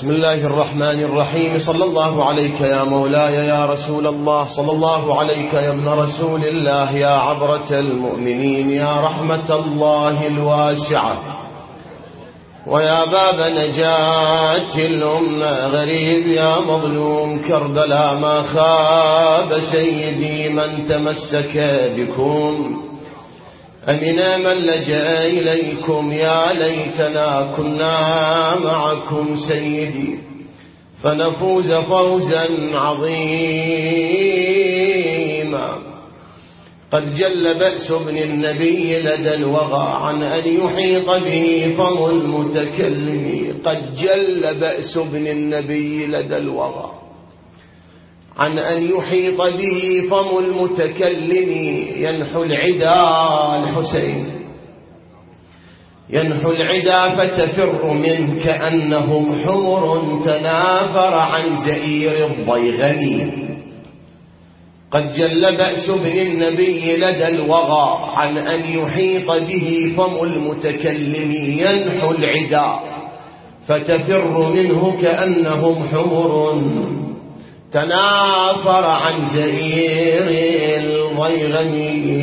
بسم الله الرحمن الرحيم. صلى الله عليك يا مولاي يا رسول الله، صلى الله عليك يا ابن رسول الله، يا عبرة المؤمنين، يا رحمة الله الواسعة، ويا باب نجاة الأمة. غريب يا مظلوم كربلاء ما خاب سيدي من تمسك بكم، أمنا من لجأ إليكم. يا ليتنا كنا معكم سيدي فنفوز فوزا عظيما. قد جل بأس ابن النبي لدى الوغى عن أن يحيط به فم المتكلم. قد جل بأس ابن النبي لدى الوغى عن أن يحيط به فم المتكلم. ينحو العدا الحسين، ينحو العدا فتفر منه كأنهم حمر تنافر عن زئير الضيغم. قد جل بأس ابن النبي لدى الوغى عن أن يحيط به فم المتكلم. ينحو العدا فتفر منه كأنهم حمر تنافر عن زئير الضيغم.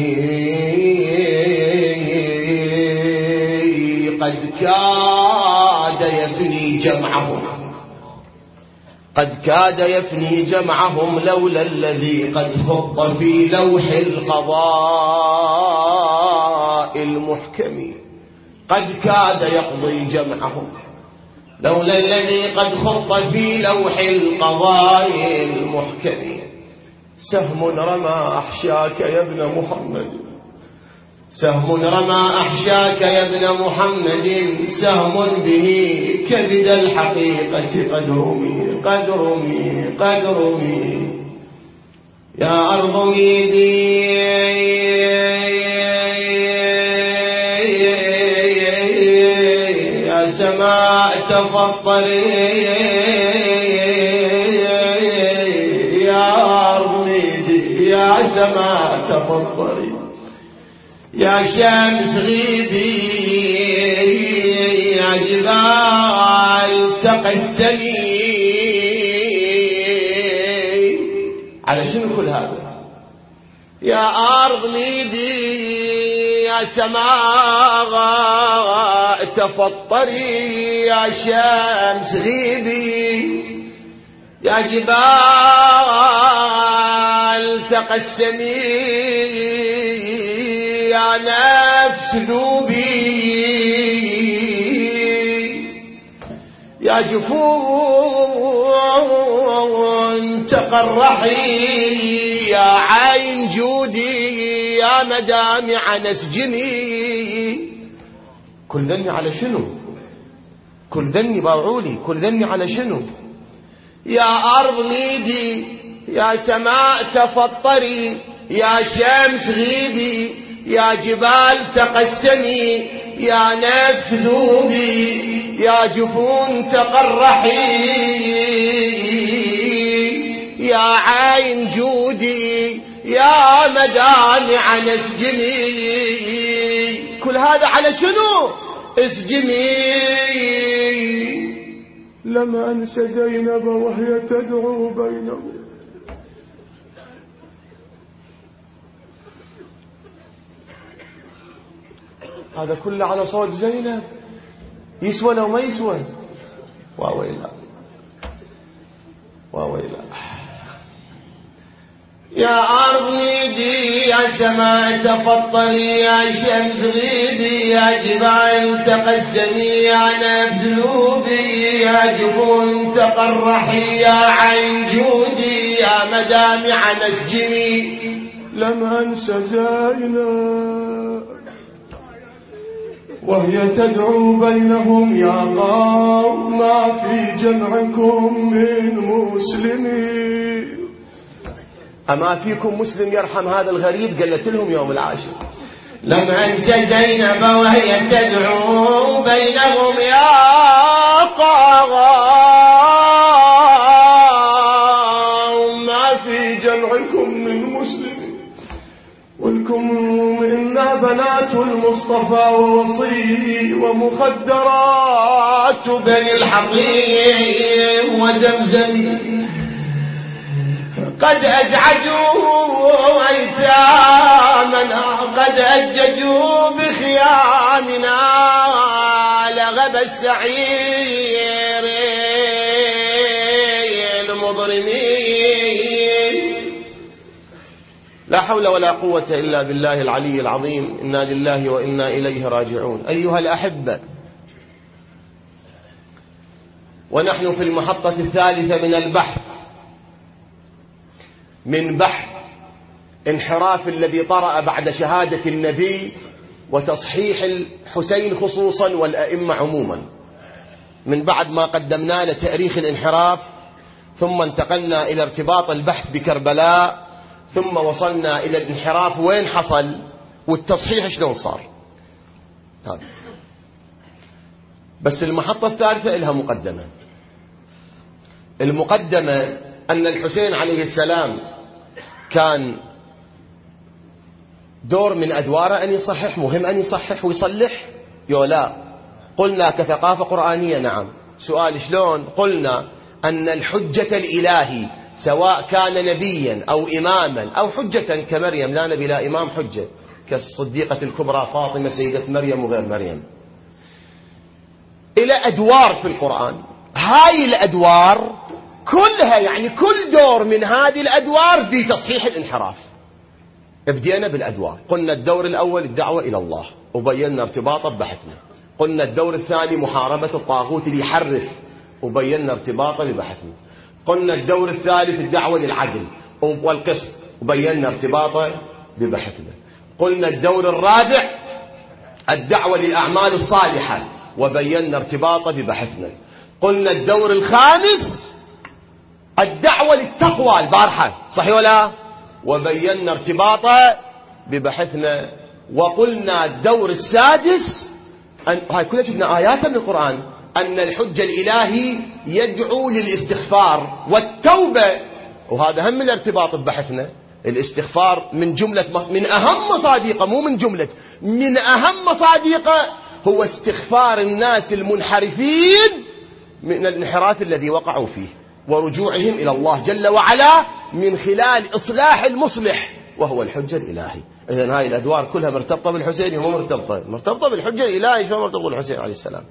قد كاد يفني جمعهم، قد كاد يفني جمعهم لولا الذي قد خط في لوح القضاء المحكم. قد كاد يقضي جمعهم لولا الذي قد خط في لوح القضاء المحكم. سهم رمى أحشاك يا ابن محمد، سهم رمى أحشاك يا ابن محمد، سهم به كبد الحقيقة قد رمي قد رمي قد رمي. يا أرض ميدي يا سماء تفطري، يا أرض ميدي يا سماء تفطري، يا شمس غيبي، يا جبال تقسمي. على شنو كل هذا؟ يا أرض ميدي يا سماء تفطري، يا شمس غيبي، يا جبال تقسمي، يا نفس ذوبي، يا جفون تقرحي، يا عين جودي، يا مدامع نسجني. كل ذني على شنو؟ كل ذني باوعولي، كل ذني على شنو؟ يا أرض ميدي يا سماء تفطري، يا شمس غيبي، يا جبال تقسمي، يا نفس ذوبي، يا جفون تقرحي، يا عين جودي، يا مدامع نسجني. كل هذا على شنو؟ اسجني. لم أنس زينب وهي تدعو بينهم. هذا كله على صوت زينب، يسوى لو ما يسوى؟ واويلا واويلا. يا أرض ميدي يا سماء تفطري، يا شمس غيبي، يا جبال تقسمي، يا نفس ذوبي، يا جفون تقرحي، يا عين جودي، يا مدامع نسجني. لم أنس زينب وهي تدعو بينهم، يا قوم ما في جمعكم من مسلمين. أما فيكم مسلم يرحم هذا الغريب؟ قالت لهم يوم العاشر. لم أنس زينب وهي تدعو بينهم، يا قوم ما في جمعكم من مسلمين، والكم إنا بنات المصطفى ووصيه ومخدرات بني الحطيم وزمزم قد أزعجوا أيتامنا قد أججوا بخيامنا لغب السعير المضرمين. لا حول ولا قوة إلا بالله العلي العظيم. إنا لله وإنا إليه راجعون. أيها الأحبة، ونحن في المحطة الثالثة من البحث، من بحث انحراف الذي طرأ بعد شهادة النبي وتصحيح الحسين خصوصا والأئمة عموما، من بعد ما قدمنا لتاريخ الانحراف، ثم انتقلنا إلى ارتباط البحث بكربلاء، ثم وصلنا إلى الانحراف وين حصل والتصحيح شلون صار. بس المحطة الثالثة لها مقدمة. المقدمة أن الحسين عليه السلام كان دور من أدواره أن يصحح، مهم أن يصحح ويصلح لا. قلنا كثقافة قرآنية نعم. سؤال شلون؟ قلنا أن الحجة الإلهي سواء كان نبيا أو إماما أو حجة كمريم، لا نبي لا إمام، حجة كالصديقة الكبرى فاطمة سيدة مريم وغير مريم، إلى أدوار في القرآن. هاي الأدوار كلها، يعني كل دور من هذه الأدوار في تصحيح الانحراف. ابدينا بالأدوار. قلنا الدور الأول الدعوة إلى الله وبينا ارتباطه ببحثنا. قلنا الدور الثاني محاربة الطاغوت اللي يحرف وبينا ارتباطه ببحثنا. قلنا الدور الثالث الدعوة للعدل والقسط وبينا ارتباطه ببحثنا. قلنا الدور الرابع الدعوة للأعمال الصالحة وبينا ارتباطه ببحثنا. قلنا الدور الخامس الدعوة للتقوى البارحة، صحيح ولا؟ وبينا ارتباطه ببحثنا. وقلنا الدور السادس هاي كلها جبنا آيات من القرآن، أن الحج الإلهي يدعو للاستغفار والتوبة، وهذا هم من الارتباط ببحثنا. الاستغفار من جملة، من أهم مصادقه، مو من جملة، من أهم مصادقه هو استغفار الناس المنحرفين من الانحراف الذي وقعوا فيه ورجوعهم إلى الله جل وعلا من خلال إصلاح المصلح وهو الحجة الإلهي. إذن هاي الأدوار كلها مرتبطة بالحسين، ومو مرتبطة بالحجة الإلهي. شو مرتبطة بالحسين عليه السلام؟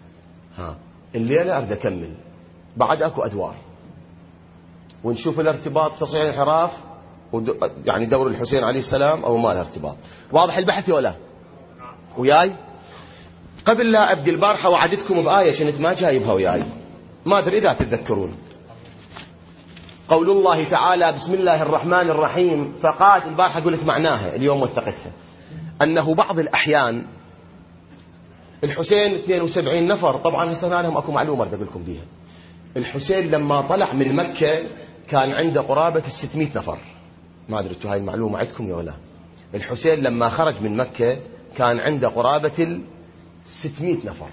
الليلة أريد أكمل بعد أكو أدوار ونشوف الارتباط تصحيح الانحراف يعني دور الحسين عليه السلام أو ما الارتباط. واضح البحث ولا وياي؟ قبل لا أبدي البارحة وعدتكم بآية كنت ما جايبها وياي، ما أدري إذا تتذكرون. قول الله تعالى بسم الله الرحمن الرحيم. فقالت البارحة قلت معناها، اليوم وثقتها، أنه بعض الأحيان الحسين 72 نفر، طبعا هسه لهم أكو معلومة أريد أقول لكم بيها. الحسين لما طلع من مكة كان عنده قرابة 600 نفر، ما أدري هاي المعلومة عندكم ولا لا. الحسين لما خرج من مكة كان عنده قرابة 600 نفر.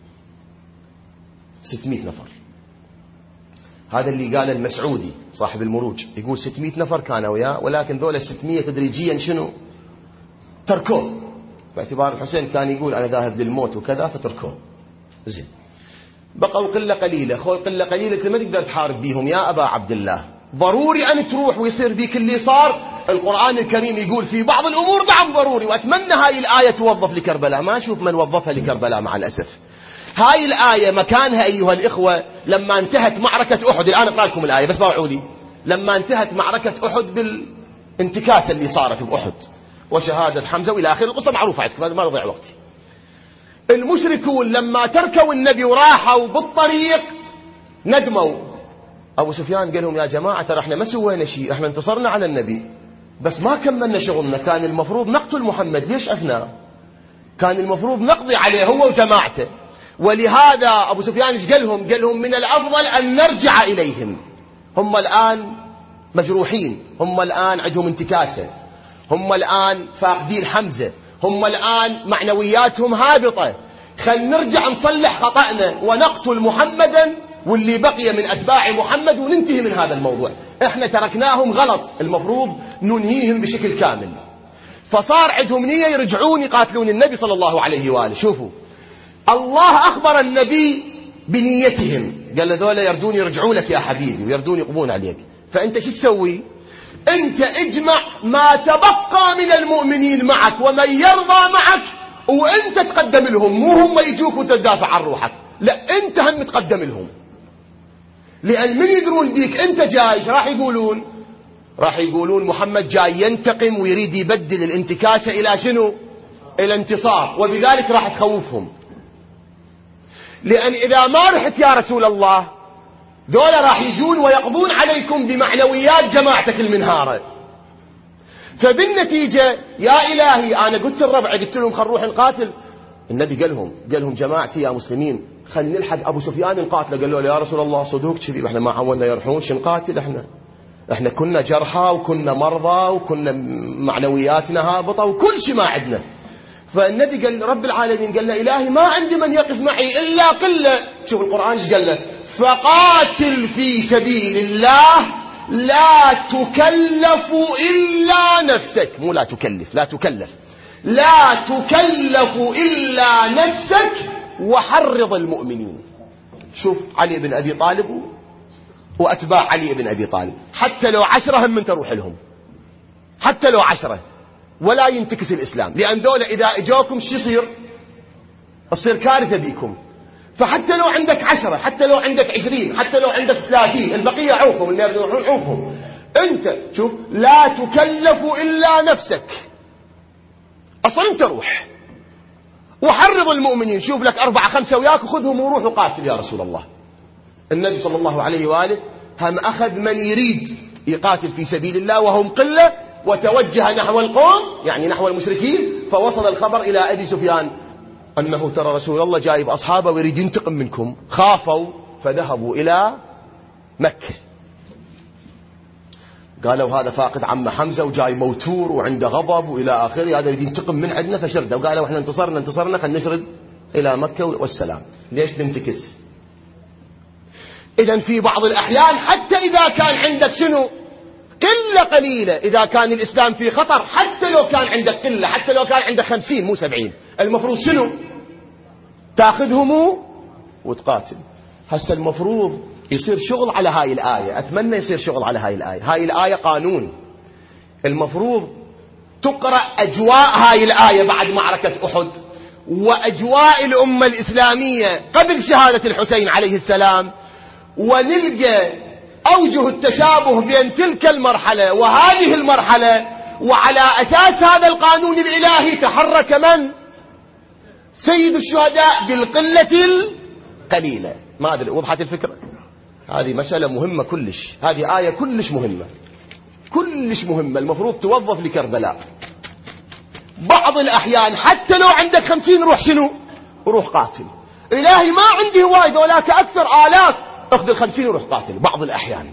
600 نفر هذا اللي قال المسعودي صاحب المروج، يقول 600 نفر كانوا وياه، ولكن ذول 600 تدريجيا شنو تركوه، باعتبار الحسين كان يقول أنا ذاهب للموت وكذا فتركوه. زين بقوا قلة قليلة. قلة قليلة ما تقدر تحارب بيهم يا أبا عبد الله، ضروري أن تروح ويصير بيك اللي صار. القرآن الكريم يقول في بعض الأمور نعم ضروري، وأتمنى هاي الآية توظف لكربلاء، ما أشوف من وظفها لكربلاء مع الأسف. هاي الآية مكانها أيها الإخوة لما انتهت معركة أحد. الآن أقرأ لكم الآية بس باوعوا لي. لما انتهت معركة أحد بالانتكاسة اللي صارت بأحد وشهادة حمزة وإلى آخر القصة معروفة عندكم، هذا ما نضيع وقتي. المشركون لما تركوا النبي وراحوا بالطريق ندموا. أبو سفيان قال لهم يا جماعة ترى احنا ما سوينا شيء، احنا انتصرنا على النبي بس ما كملنا شغلنا، كان المفروض نقتل محمد، ليش أثناء؟ كان المفروض نقضي عليه هو وجماعته. ولهذا أبو سفيان ايش قال لهم؟ قال لهم من الأفضل أن نرجع إليهم. هم الآن مجروحين، هم الآن عندهم انتكاسة، هم الآن فاقدين حمزة، هم الآن معنوياتهم هابطة. خل نرجع نصلح خطأنا ونقتل محمدا واللي بقي من أتباع محمد وننتهي من هذا الموضوع. احنا تركناهم غلط، المفروض ننهيهم بشكل كامل. فصار عندهم نية يرجعون يقاتلون النبي صلى الله عليه وآله. شوفوا الله أخبر النبي بنيتهم، قال له ذولا يردون يرجعوا لك يا حبيبي ويردون يقبون عليك، فأنت شو تسوي؟ أنت اجمع ما تبقى من المؤمنين معك ومن يرضى معك وأنت تقدم لهم، مو هم يجوك وتدافع عن روحك، لا أنت هم تقدم لهم. لأن من يدرون بيك أنت جايش راح يقولون محمد جاي ينتقم ويريد يبدل الانتكاسة إلى شنو؟ إلى انتصار، وبذلك راح تخوفهم. لأن إذا ما رحت يا رسول الله ذولا راح يجون ويقضون عليكم بمعنويات جماعتك المنهارة. فبالنتيجة يا إلهي أنا قلت الربع قلت لهم خل نروح نقاتل، النبي قال لهم جماعتي يا مسلمين خلينا نلحق أبو سفيان نقاتله. قالوا له يا رسول الله صدوق كذي احنا ما عودنا يرحون نقاتل، احنا كنا جرحى وكنا مرضى وكنا معنوياتنا هابطة وكل شيء ما عندنا. فالنبي قال رب العالمين قال له إلهي ما عندي من يقف معي إلا قلة. شوف القرآن ايش قال له؟ فقاتل في سبيل الله لا تكلف إلا نفسك، مو لا تكلف، لا تكلف إلا نفسك وحرض المؤمنين. شوف علي بن أبي طالب وأتباع علي بن أبي طالب حتى لو 10 هم من تروح لهم، حتى لو 10 ولا ينتكس الإسلام، لأن دولة إذا إجاكم شو يصير كارثة بيكم. فحتى لو عندك 10 حتى لو عندك 20 حتى لو عندك 30 البقية عوفهم، اللي يرجعون عوفهم. أنت شوف لا تكلف إلا نفسك، أصلا أنت روح وحرض المؤمنين. شوف لك 4 5 وياك وخذهم وروح وقاتل يا رسول الله. النبي صلى الله عليه وآله هم أخذ من يريد يقاتل في سبيل الله وهم قلة وتوجه نحو القوم يعني نحو المشركين. فوصل الخبر إلى أبي سفيان أنه ترى رسول الله جايب أصحابه ويريد ينتقم منكم. خافوا فذهبوا إلى مكة، قالوا هذا فاقد عم حمزة وجاي موتور وعنده غضب وإلى آخره، هذا يريد ينتقم من عندنا. فشردوا وقالوا احنا انتصرنا خلينا نشرد إلى مكة والسلام. ليش ننتكس؟ إذن في بعض الأحيان حتى إذا كان عندك قلة قليلة، إذا كان الإسلام في خطر، حتى لو كان عندك قلة، حتى لو كان عندك 50 مو 70، المفروض تاخذهم وتقاتل. هسه المفروض يصير شغل على هاي الآية، أتمنى يصير شغل على هاي الآية. هاي الآية قانون، المفروض تقرأ أجواء هاي الآية بعد معركة أحد وأجواء الأمة الإسلامية قبل شهادة الحسين عليه السلام، ونلقى أوجه التشابه بين تلك المرحلة وهذه المرحلة. وعلى أساس هذا القانون الإلهي تحرك من؟ سيد الشهداء بالقلة القليلة. ما أدري وضحت الفكرة؟ هذه مسألة مهمة كلش، هذه آية كلش مهمة المفروض توظف لكربلاء. بعض الأحيان حتى لو عندك 50 روح قاتل. إلهي ما عندي هواي ذولاك أكثر آلاف، اخذ 50 وروح قاتل. بعض الأحيان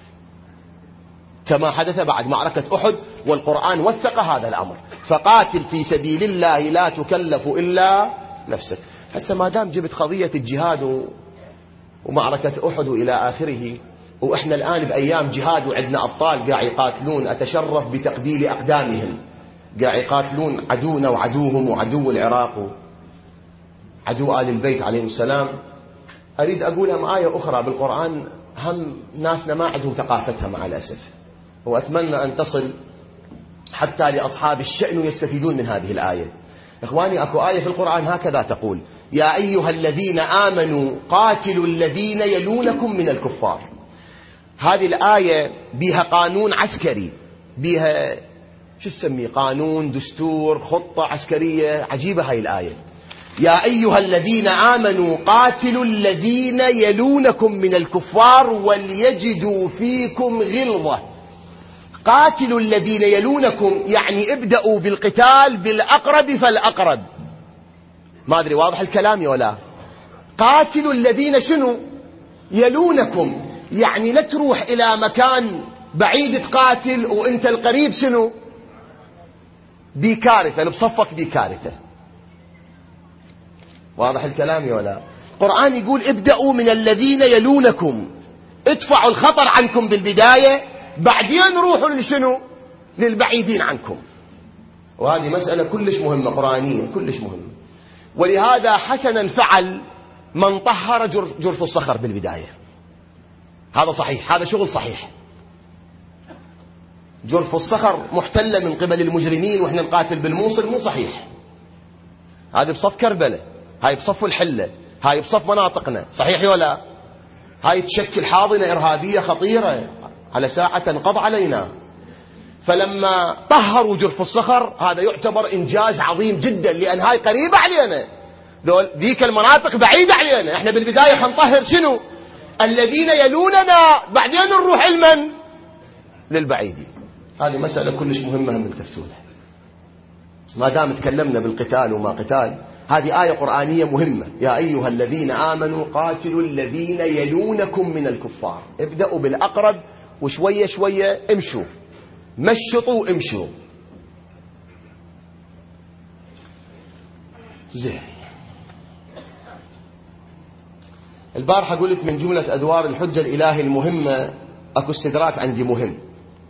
كما حدث بعد معركة أحد، والقرآن وثق هذا الأمر. فقاتل في سبيل الله لا تكلف إلا نفسك. هسه ما دام جبت قضية الجهاد ومعركة أحد إلى آخره، وإحنا الآن بأيام جهاد وعندنا أبطال قاعد يقاتلون، أتشرف بتقبيل أقدامهم، قاعد يقاتلون عدونا وعدوهم وعدو العراق وعدو آل البيت عليهم السلام. أريد أقولهم آية أخرى بالقرآن هم ناسنا ما عندهم ثقافتها مع الأسف، وأتمنى أن تصل حتى لأصحاب الشأن يستفيدون من هذه الآية. إخواني أكو آية في القرآن هكذا تقول: يا أيها الذين آمنوا قاتلوا الذين يلونكم من الكفار. هذه الآية بها قانون عسكري، بها شو تسميه، قانون، دستور، خطة عسكرية عجيبة هاي الآية. يا أيها الذين آمنوا قاتلوا الذين يلونكم من الكفار وليجدوا فيكم غلظة. قاتلوا الذين يلونكم يعني ابدأوا بالقتال بالأقرب فالأقرب. ما أدري واضح الكلام ولا؟ قاتلوا الذين يلونكم، يعني لا تروح إلى مكان بعيد تقاتل وانت القريب بكارثة، بصفك بكارثة. واضح الكلام ولا؟ القرآن يقول ابدأوا من الذين يلونكم، ادفعوا الخطر عنكم بالبداية، بعدين روحوا للبعيدين عنكم. وهذه مسألة كلش مهمة قرآنية، كلش مهمة. ولهذا حسنا فعل من طهر جرف الصخر بالبداية. هذا صحيح، هذا شغل صحيح. جرف الصخر محتلة من قبل المجرمين وإحنا نقاتل بالموصل، مو صحيح. هذه بصف كربلة، هاي بصف الحلة، هاي بصف مناطقنا، صحيح ولا؟ هاي تشكل حاضنة إرهابية خطيرة على ساعة تنقض علينا. فلما طهروا جرف الصخر هذا يعتبر إنجاز عظيم جدا، لأن هاي قريبة علينا، ذيك المناطق بعيدة علينا. احنا بالبداية حنطهر شنو؟ الذين يلوننا، بعدين نروح المن للبعيدين. هذه مسألة كلش مهمة هم التفتولها. ما دام تكلمنا بالقتال وما قتال، هذه آية قرآنية مهمة. يا أيها الذين آمنوا قاتلوا الذين يلونكم من الكفار. ابدأوا بالأقرب وشوية شوية امشوا، مشطوا امشوا. زين. البارحة قلت من جملة أدوار الحجة الإلهي المهمة، أكو استدراك عندي مهم،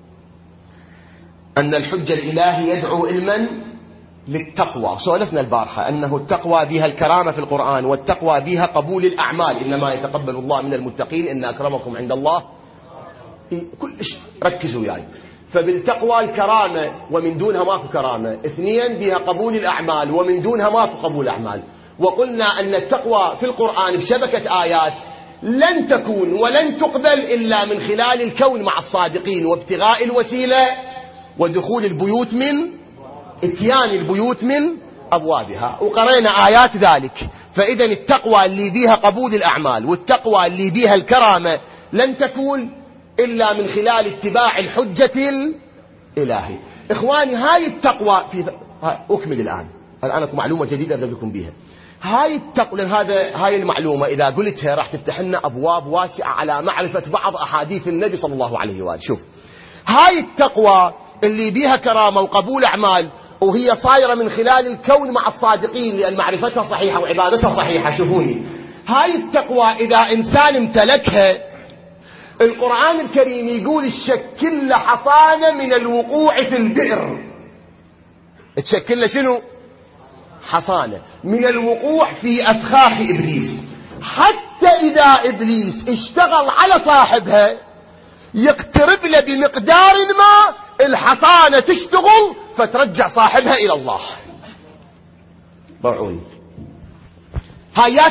أن الحجة الإلهي يدعو علما للتقوى. سولفنا البارحة أنه التقوى بها الكرامة في القرآن، والتقوى بها قبول الأعمال. إنما يتقبل الله من المتقين إن أكرمكم عند الله. كلش ركزوا يعني. فبالتقوى الكرامة، ومن دونها ماكو كرامة. اثنين، بها قبول الأعمال، ومن دونها ماكو قبول أعمال. وقلنا أن التقوى في القرآن بشبكة آيات لن تكون ولن تقبل إلا من خلال الكون مع الصادقين، وابتغاء الوسيلة، ودخول البيوت من اتيان البيوت من أبوابها. وقرأنا آيات ذلك. فإذا التقوى اللي بيها قبول الأعمال والتقوى اللي بيها الكرامة لن تكون إلا من خلال اتباع الحجة الإلهي. إخواني، هاي التقوى أكمل الآن أكو معلومة جديدة أبدأ لكم بها. هاي التقوى، هاي المعلومة إذا قلتها راح تفتح لنا أبواب واسعة على معرفة بعض أحاديث النبي صلى الله عليه وآله. شوف، هاي التقوى اللي بيها كرامة وقبول أعمال، وهي صايرة من خلال الكون مع الصادقين، لأن معرفتها صحيحة وعبادتها صحيحة. شوفوني، هاي التقوى إذا إنسان امتلكها، القرآن الكريم يقول تشكل حصانة من الوقوع في البئر. تشكل شنو؟ حصانة من الوقوع في أفخاخ إبليس. حتى إذا إبليس اشتغل على صاحبها يقترب له بمقدار ما، الحصانة تشتغل فترجع صاحبها إلى الله. ضرعوني. هاي يا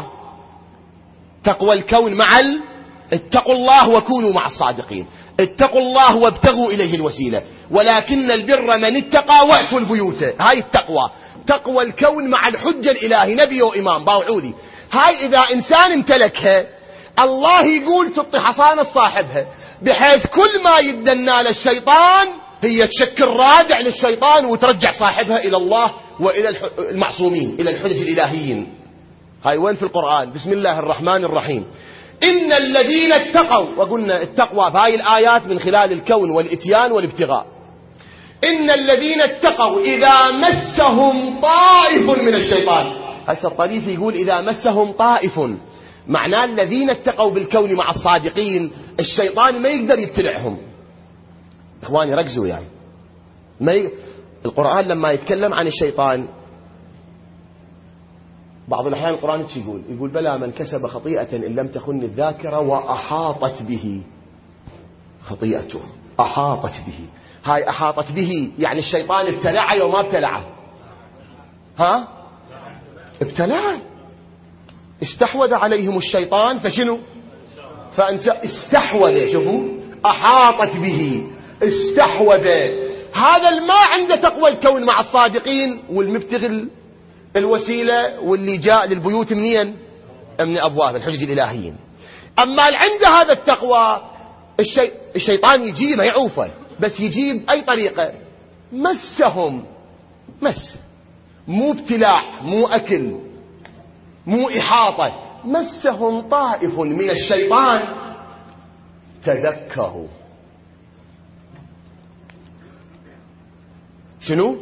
تقوى الكون مع اتقوا الله وكونوا مع الصادقين. اتقوا الله وابتغوا إليه الوسيلة، ولكن البر من اتقى وأتوا البيوت. هاي التقوى، تقوى الكون مع الحجة الإلهي، نبي وإمام. باوعودي، هاي إذا إنسان امتلكها، الله يقول تعطي حصانة صاحبها، بحيث كل ما يدنا للشيطان هي تشكل رادع للشيطان وترجع صاحبها إلى الله وإلى المعصومين، إلى الحجج الإلهيين. هاي وين في القرآن؟ بسم الله الرحمن الرحيم. إن الذين اتقوا، وقلنا التقوى بهاي الآيات من خلال الكون والإتيان والابتغاء. إن الذين اتقوا إذا مسهم طائف من الشيطان. هسه الطريف يقول إذا مسهم طائف، معناه الذين اتقوا بالكون مع الصادقين الشيطان ما يقدر يبتلعهم. إخواني ركزوا يعني، القرآن لما يتكلم عن الشيطان بعض الأحيان القرآن يقول بلى من كسب خطيئة إن لم تخن الذاكرة وأحاطت به خطيئته. أحاطت به، هاي أحاطت به يعني الشيطان ابتلعه وما ابتلعه؟ ها؟ ابتلعه، استحوذ عليهم الشيطان فشنو؟ استحوذ. شوفوا، أحاطت به، استحوذ. هذا ما عنده تقوى الكون مع الصادقين والمبتغي الوسيلة واللي جاء للبيوت منين؟ من أبواب الحجج الإلهيين. أما عنده هذا التقوى، الشيطان يجي ما يعوفه، بس يجيب أي طريقة. مسهم، مس، مو ابتلاع، مو أكل، مو إحاطة. مسهم طائف من الشيطان تذكروا. شنو؟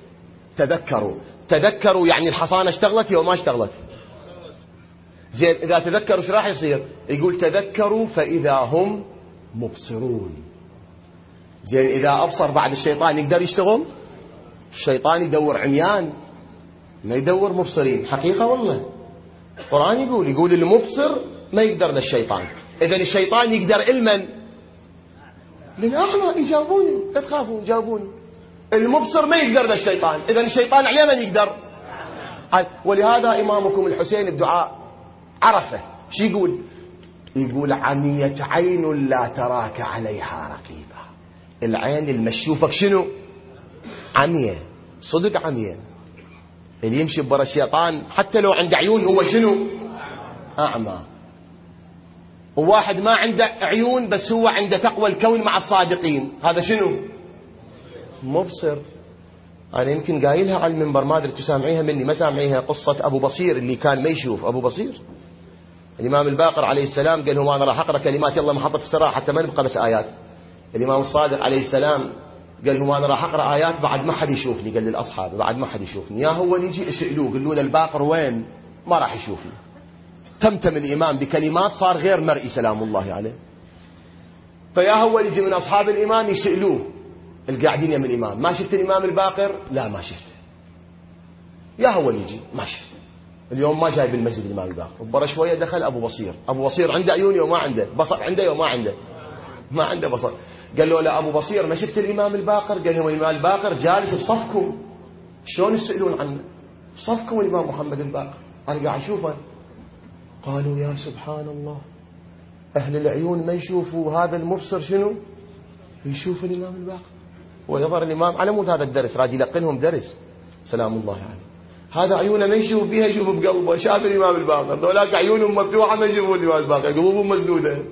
تذكروا يعني الحصانة اشتغلت أو ما اشتغلت؟ زين، إذا تذكروا ايش راح يصير؟ يقول تذكروا فإذا هم مبصرون. زين، إذا أبصر بعد الشيطان يقدر يشتغل؟ الشيطان يدور عميان ما يدور مبصرين. حقيقة والله القرآن يقول المبصر ما يقدر للشيطان. إذن الشيطان يقدر علما للأعمى. يجاوبوني لا تخافوا جاوبوني. المبصر ما يقدر للشيطان. إذن الشيطان عليه من يقدر. ولهذا إمامكم الحسين الدعاء عرفه شو يقول عميت عين لا تراك عليها رقيبة. العين المشوفك شنو عمية صدق عمية. اللي يمشي برا الشيطان حتى لو عنده عيون هو شنو أعمى. وواحد ما عنده عيون بس هو عنده تقوى الكون مع الصادقين هذا شنو مبصر. أنا يمكن قايلها على المنبر ما أدري تسامعيها مني ما سامعيها. قصة أبو بصير اللي كان ما يشوف. أبو بصير الإمام الباقر عليه السلام قال له أنا راح أقرأ كلمات يلا محطة السراح حتى ما نبقى بس آيات. الإمام الصادق عليه السلام قال له أنا راح أقرأ آيات بعد ما حد يشوفني. قال للأصحاب بعد ما حد يشوفني. يا هو يجي يسألوه قالوا له الباقر وين ما راح يشوفني. تمتم الإمام بكلمات صار غير مرئي سلام الله عليه. فيا هو يجي من أصحاب الإمام يسألوه القاعدين يم الإمام ما شفت الإمام الباقر؟ لا ما شفت. يا هو يجي ما شفت. اليوم ما جاي بالمسجد الإمام الباقر. وبرا شوية دخل أبو بصير. أبو بصير عنده عيون وما عنده بصر. عنده وما عنده ما عنده بصر. قال له لا أبو بصير ما شفت الإمام الباقر؟ قال له الإمام الباقر جالس بصفكم. شلون يسألون عنه بصفكم الإمام محمد الباقر أنا قاعد أشوفه. قالوا يا سبحان الله أهل العيون ما يشوفوا هذا المبصر شنو يشوف الإمام الباقر. ويظهر الإمام على مود هذا الدرس راد يلقنهم درس سلام الله عليه. هذا عيونه ما يشوف بها يشوف بقلبه. شاف الإمام الباقر. ذولاك عيونهم مفتوحة ما يشوفون الإمام الباقر قلوبهم مسدودة.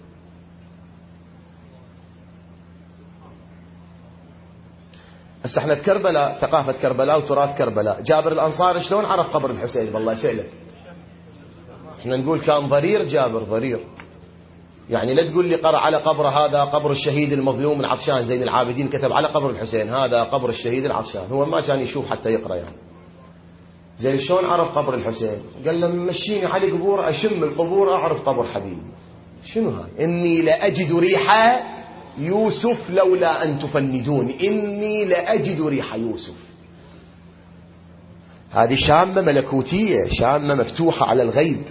هسه احنا بكربلاء ثقافة كربلاء وتراث كربلاء. جابر الأنصاري شلون عرف قبر الحسين بالله يسألك. احنا نقول كان ضرير جابر ضرير يعني لا تقول لي قرأ على قبر هذا قبر الشهيد المظلوم العطشان زين العابدين كتب على قبر الحسين هذا قبر الشهيد العطشان. هو ما كان يشوف حتى يقرأ يعني. زين شلون عرف قبر الحسين؟ قال لما مشيني على قبور أشم القبور أعرف قبر حبيبي. شنو هاي؟ إني لأجد ريح يوسف لولا أن تفندون. إني لأجد ريح يوسف. هذه شامة ملكوتية شامة مفتوحة على الغيب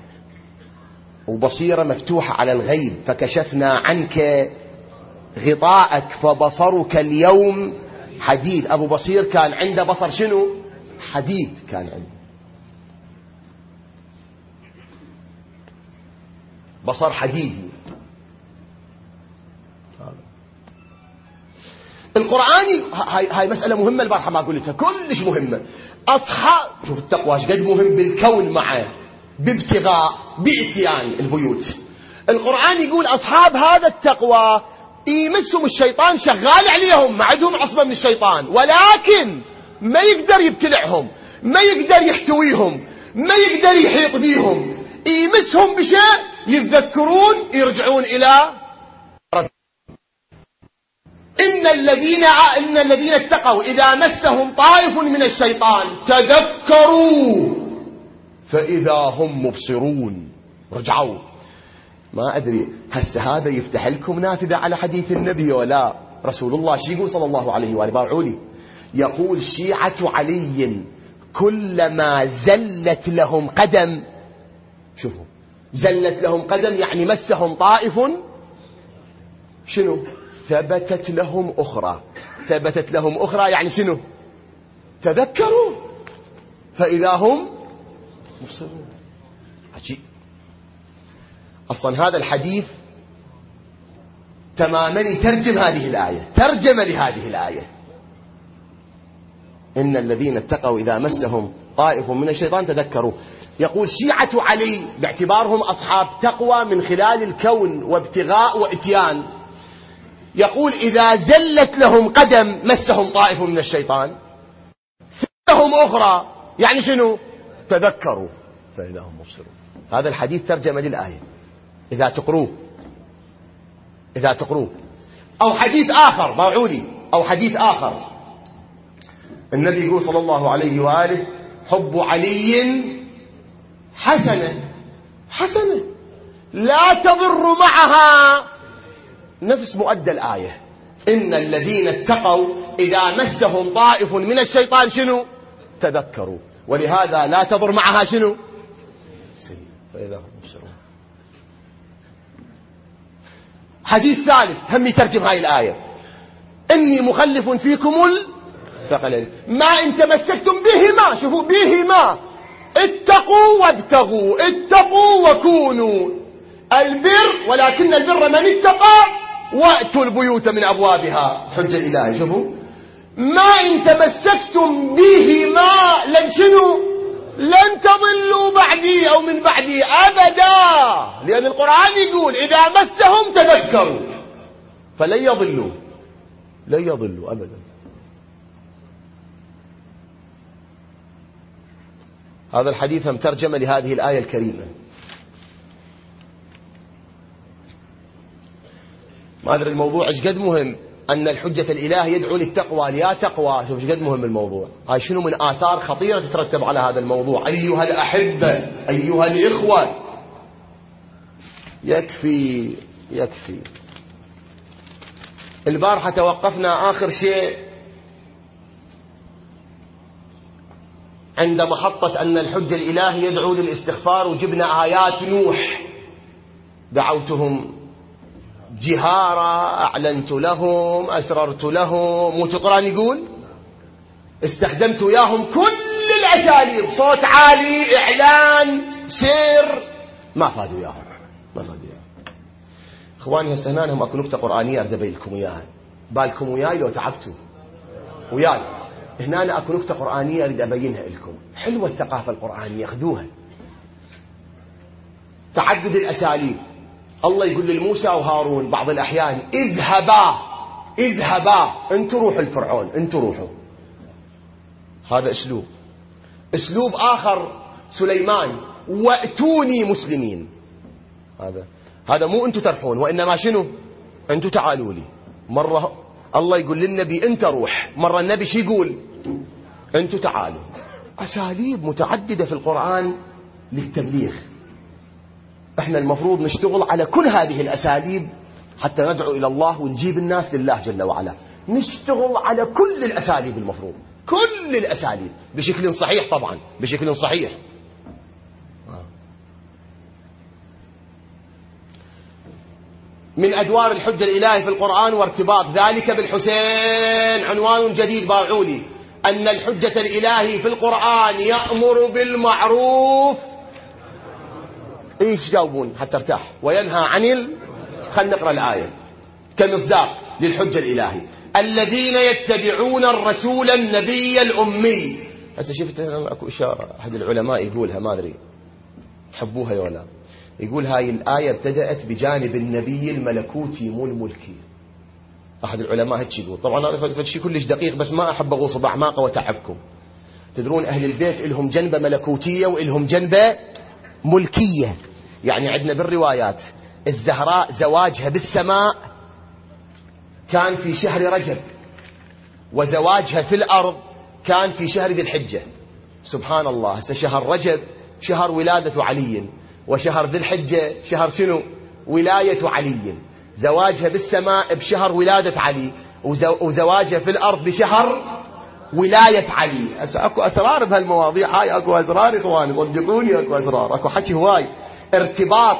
وبصيرة مفتوحة على الغيب. فكشفنا عنك غطاءك فبصرك اليوم حديد. أبو بصير كان عنده بصر شنو حديد. كان عنده بصر حديدي. القرآن هاي مسألة مهمة البارحة ما قلتها كلش مهمة. أصحاب شوف التقوى قد مهم بالكون معه بابتغاء بإتيان البيوت. القرآن يقول أصحاب هذا التقوى يمسهم الشيطان شغال عليهم ما عندهم عصبة من الشيطان ولكن ما يقدر يبتلعهم ما يقدر يحتويهم ما يقدر يحيط بيهم. يمسهم بشيء يتذكرون يرجعون إلى إن الذين اتقوا إذا مسهم طائف من الشيطان تذكروا فإذا هم مبصرون. رجعوا. ما أدري هسه هذا يفتح لكم نافذة على حديث النبي ولا رسول الله شي يقول صلى الله عليه وآله باوعولي. يقول شيعة علي كلما زلت لهم قدم. شوفوا زلت لهم قدم يعني مسهم طائف شنو ثبتت لهم أخرى. ثبتت لهم أخرى يعني شنو تذكروا فإذا هم مبصرون. عجيب. أصلا هذا الحديث تماما يترجم هذه الآية. ترجم لهذه الآية إن الذين اتقوا إذا مسهم طائف من الشيطان تذكروا. يقول شيعة علي باعتبارهم أصحاب تقوى من خلال الكون وابتغاء وإتيان. يقول إذا زلت لهم قدم مسهم طائف من الشيطان فإنهم أخرى يعني شنو تذكروا فإذا هم مبصرون. هذا الحديث ترجمة للآية إذا تقروه. أو حديث آخر باوعولي. أو حديث آخر النبي يقول صلى الله عليه وآله حب علي حسنة لا تضر معها نفس مؤدى الآية. إن الذين اتقوا إذا مسهم طائف من الشيطان شنو؟ تذكروا، ولهذا لا تضر معها شنو؟ فإذا هم يبصرون. حديث ثالث هم يترجم هاي الآية: إني مخلف فيكم الثقلين ما إن تمسكتم بهما، شوفوا بهما، اتقوا وابتغوا، اتقوا وكونوا البر، ولكن البر من اتقى وأتوا البيوت من أبوابها. حجة الإلهي، شوفوا ما إن تمسكتم بهما لن شنو؟ لن تضلوا بعدي أو من بعدي أبدا، لأن القرآن يقول إذا مسهم تذكروا فلن يضلوا، لن يضلوا أبدا. هذا الحديث هم ترجمة لهذه الآية الكريمة. ما أدري الموضوع إيش قد مهم، أن الحجة الإله يدعو للتقوى، يا تقوى. شوف إيش قد مهم الموضوع. هاي شنو من آثار خطيرة تترتب على هذا الموضوع. أيها الأحبة، أيها الإخوة، يكفي يكفي. البارحة توقفنا آخر شيء عند محطة أن الحجة الإله يدعو للاستغفار، وجبنا آيات نوح: دعوتهم جهارا، أعلنت لهم، أسررت لهم. والقرآن يقول استخدمت وياهم كل الأساليب، صوت عالي، إعلان، سير، ما فادوا وياهم، ما فادوا وياهم. إخواني هسه هنا هم أكو نكتة قرآنية أريد أبينكم إياها، بالكم وياي لو تعبتوا وياي. هنا أنا أكو نكتة قرآنية أريد أبينها لكم. حلوة الثقافة القرآنية، خذوها. تعدد الأساليب. الله يقول للموسى وهارون بعض الأحيان: اذهبا انتوا روحوا الفرعون، انتوا روحوا. هذا أسلوب آخر سليمان: وأتوني مسلمين. هذا مو انتوا ترحون، وإنما شنو؟ انتوا تعالوا لي. مرة الله يقول للنبي انت روح، مرة النبي شي يقول؟ انتوا تعالوا. أساليب متعددة في القرآن للتبليغ. احنا المفروض نشتغل على كل هذه الأساليب حتى ندعو إلى الله ونجيب الناس لله جل وعلا. نشتغل على كل الأساليب، المفروض كل الأساليب بشكل صحيح، طبعا بشكل صحيح. من أدوار الحجة الإلهي في القرآن وارتباط ذلك بالحسين، عنوان جديد باعولي: أن الحجة الإلهي في القرآن يأمر بالمعروف، ايش جاوبون حتى ارتاح، وينهى عن خلينا نقرأ الآية كمصداق للحجة الإلهي: الذين يتبعون الرسول النبي الأمي. هسه شفت اكو إشارة أحد العلماء يقولها، ما أدري تحبوها ولا، يقول هاي الآية ابتدأت بجانب النبي الملكوتي مو الملكي. أحد العلماء هيك يقول. طبعا هذا شيء كلش دقيق، بس ما أحب أغوص بأعماقه وتعبكم. تدرون أهل البيت إلهم جنبة ملكوتية وإلهم جنبة ملكية. يعني عندنا بالروايات الزهراء زواجها بالسماء كان في شهر رجب، وزواجها في الأرض كان في شهر ذي الحجة. سبحان الله. هسه شهر رجب شهر ولادة علي، وشهر ذي الحجة شهر شنو؟ ولاية علي. زواجها بالسماء بشهر ولادة علي، وزواجها في الأرض بشهر ولاية علي. اكو أسرار بهالمواضيع هاي، اكو أسرار إخواني، صدقوني اكو أسرار، اكو حكي هواي. ارتباط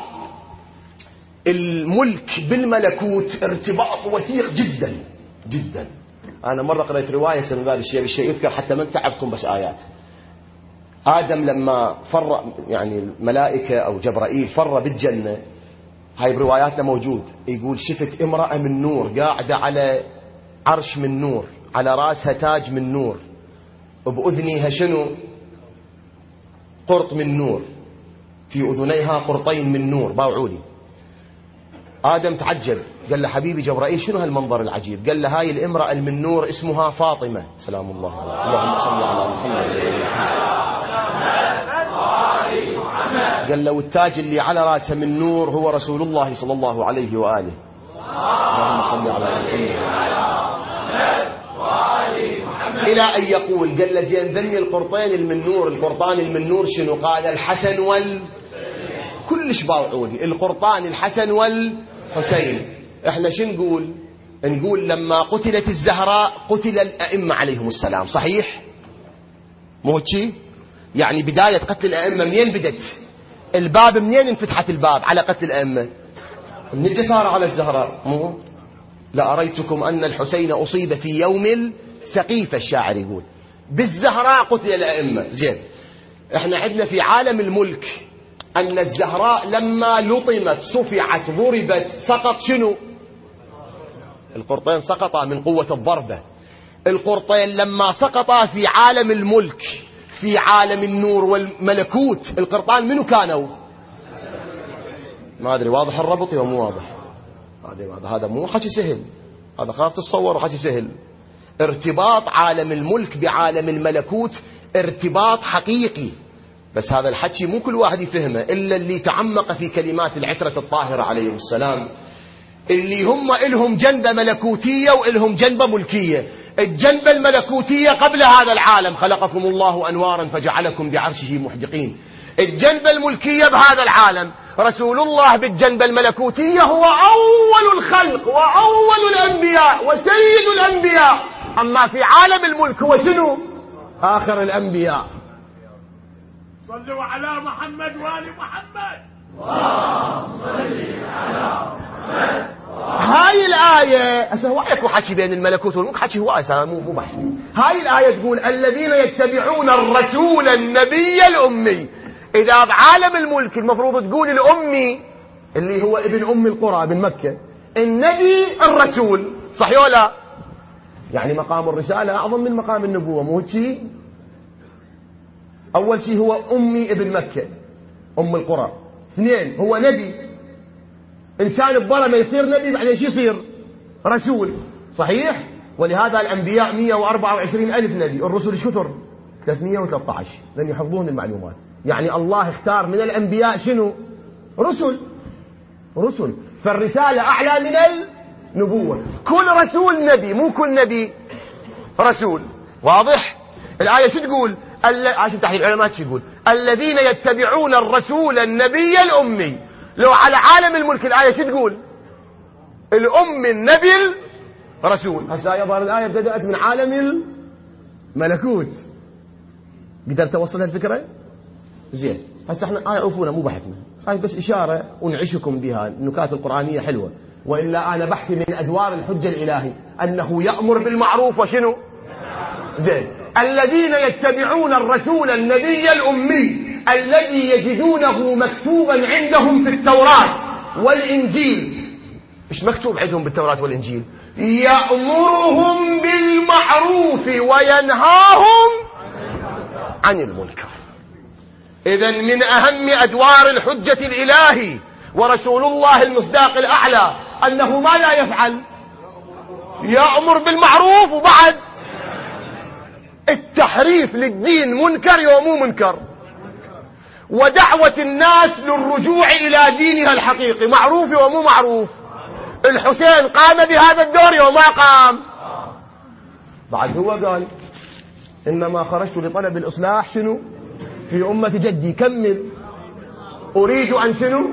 الملك بالملكوت ارتباط وثيق جدا جدا. أنا مرة قرأت رواية سن هذا الشيء يذكر حتى من تعبكم، بس آيات. آدم لما فر، يعني الملائكة أو جبرائيل فر بالجنة، هاي برواياتنا موجود، يقول شفت امرأة من نور قاعدة على عرش من نور، على راسها تاج من نور، وبأذنيها شنو؟ قرط من نور، في أذنيها قرطين من نور. باوعوني. آدم تعجب، قال له حبيبي جبرائيل شنو هالمنظر العجيب؟ قال له هاي الامرأة من نور اسمها فاطمة سلام الله عليها. اللهم صل على محمد. قال له والتاج اللي على راسه من نور هو رسول الله صلى الله عليه وآله. اللهم صل على محمد. إلى أن يقول، قال له زين ذني القرطين المن نور، القرطان المن نور شنو؟ قال الحسن كلش باوعوني، القرطان الحسن والحسين. احنا شو نقول؟ نقول لما قتلت الزهراء قتل الأئمة عليهم السلام، صحيح؟ مو هيك؟ يعني بداية قتل الأئمة منين بدت؟ الباب منين انفتحت الباب على قتل الأئمة؟ من الجسارة على الزهراء. مو لأريتكم أن الحسين أصيب في يوم السقيفة، الشاعر يقول بالزهراء قتل الأئمة. زين، احنا عندنا في عالم الملك أن الزهراء لما لطمت صفعت ضربت سقط شنو؟ القرطين سقطا من قوة الضربة. القرطين لما سقطا في عالم الملك في عالم النور والملكوت، القرطان منو كانوا؟ ما أدري واضح الربط يا مو واضح؟ هذا مو حكي سهل، هذا خاف تتصور حكي سهل. ارتباط عالم الملك بعالم الملكوت ارتباط حقيقي، بس هذا الحكي مو كل واحد يفهمه إلا اللي تعمق في كلمات العترة الطاهرة عليهم السلام، اللي هم إلهم جنبة ملكوتية وإلهم جنبة ملكية. الجنبة الملكوتية قبل هذا العالم خلقكم الله أنوارا فجعلكم بعرشه محدقين. الجنبة الملكية بهذا العالم، رسول الله بالجنبة الملكوتية هو أول الخلق وأول الأنبياء وسيد الأنبياء، أما في عالم الملك هو شنو؟ آخر الأنبياء. صلوا على محمد وآل محمد. اللهم صل على محمد. هاي الآية هسه هو اكو حكي بين الملكوت والملك، حكي هو مو بحث. هاي الآية تقول الذين يتبعون الرسول النبي الأمي. إذا بعالم الملك المفروض تقول الأمي اللي هو ابن أم القرى ابن مكة، النبي الرسول، صحيح ولا؟ يعني مقام الرسالة أعظم من مقام النبوة، مو شيء؟ أول شيء هو أمي ابن مكة أم القرى، اثنين هو نبي، إنسان ببرا ما يصير نبي بعدين شو يصير؟ رسول، صحيح؟ ولهذا الأنبياء 124,000 نبي، الرسل شكثر 313 لأن يحفظون المعلومات. يعني الله اختار من الأنبياء شنو؟ رسل، فالرسالة أعلى من النبوة. كل رسول نبي، مو كل نبي رسول. واضح؟ الآية شو تقول؟ عشان تحديد العلماء شو يقول؟ الذين يتبعون الرسول النبي الأمي. لو على عالم الملك الآية شو تقول؟ الأم النبي الرسول. هسه يظهر الآية ابتدأت من عالم الملكوت. قدرت توصل هالفكرة؟ زين، هسه احنا آية عفونا مو بحثنا، هاي بس إشارة ونعيشكم بها، النكات القرآنية حلوة، وإلا أنا بحثي من أدوار الحجة الإلهي أنه يأمر بالمعروف وشنو؟ زين، الذين يتبعون الرسول النبي الأمي الذي يجدونه مكتوبا عندهم في التوراة والإنجيل. إيش مكتوب عندهم بالتوراة والإنجيل؟ يأمرهم بالمعروف وينهاهم عن المنكر. إذن من أهم أدوار الحجة الإلهي ورسول الله المصداق الأعلى أنه ما لا يفعل؟ يأمر بالمعروف، وبعد التحريف للدين منكر ومو منكر، ودعوة الناس للرجوع إلى دينها الحقيقي معروف ومو معروف. الحسين قام بهذا الدور وما قام؟ بعد هو قال إنما خرجت لطلب الإصلاح شنو؟ في أمة جدي. كمل، أريد أن شنو؟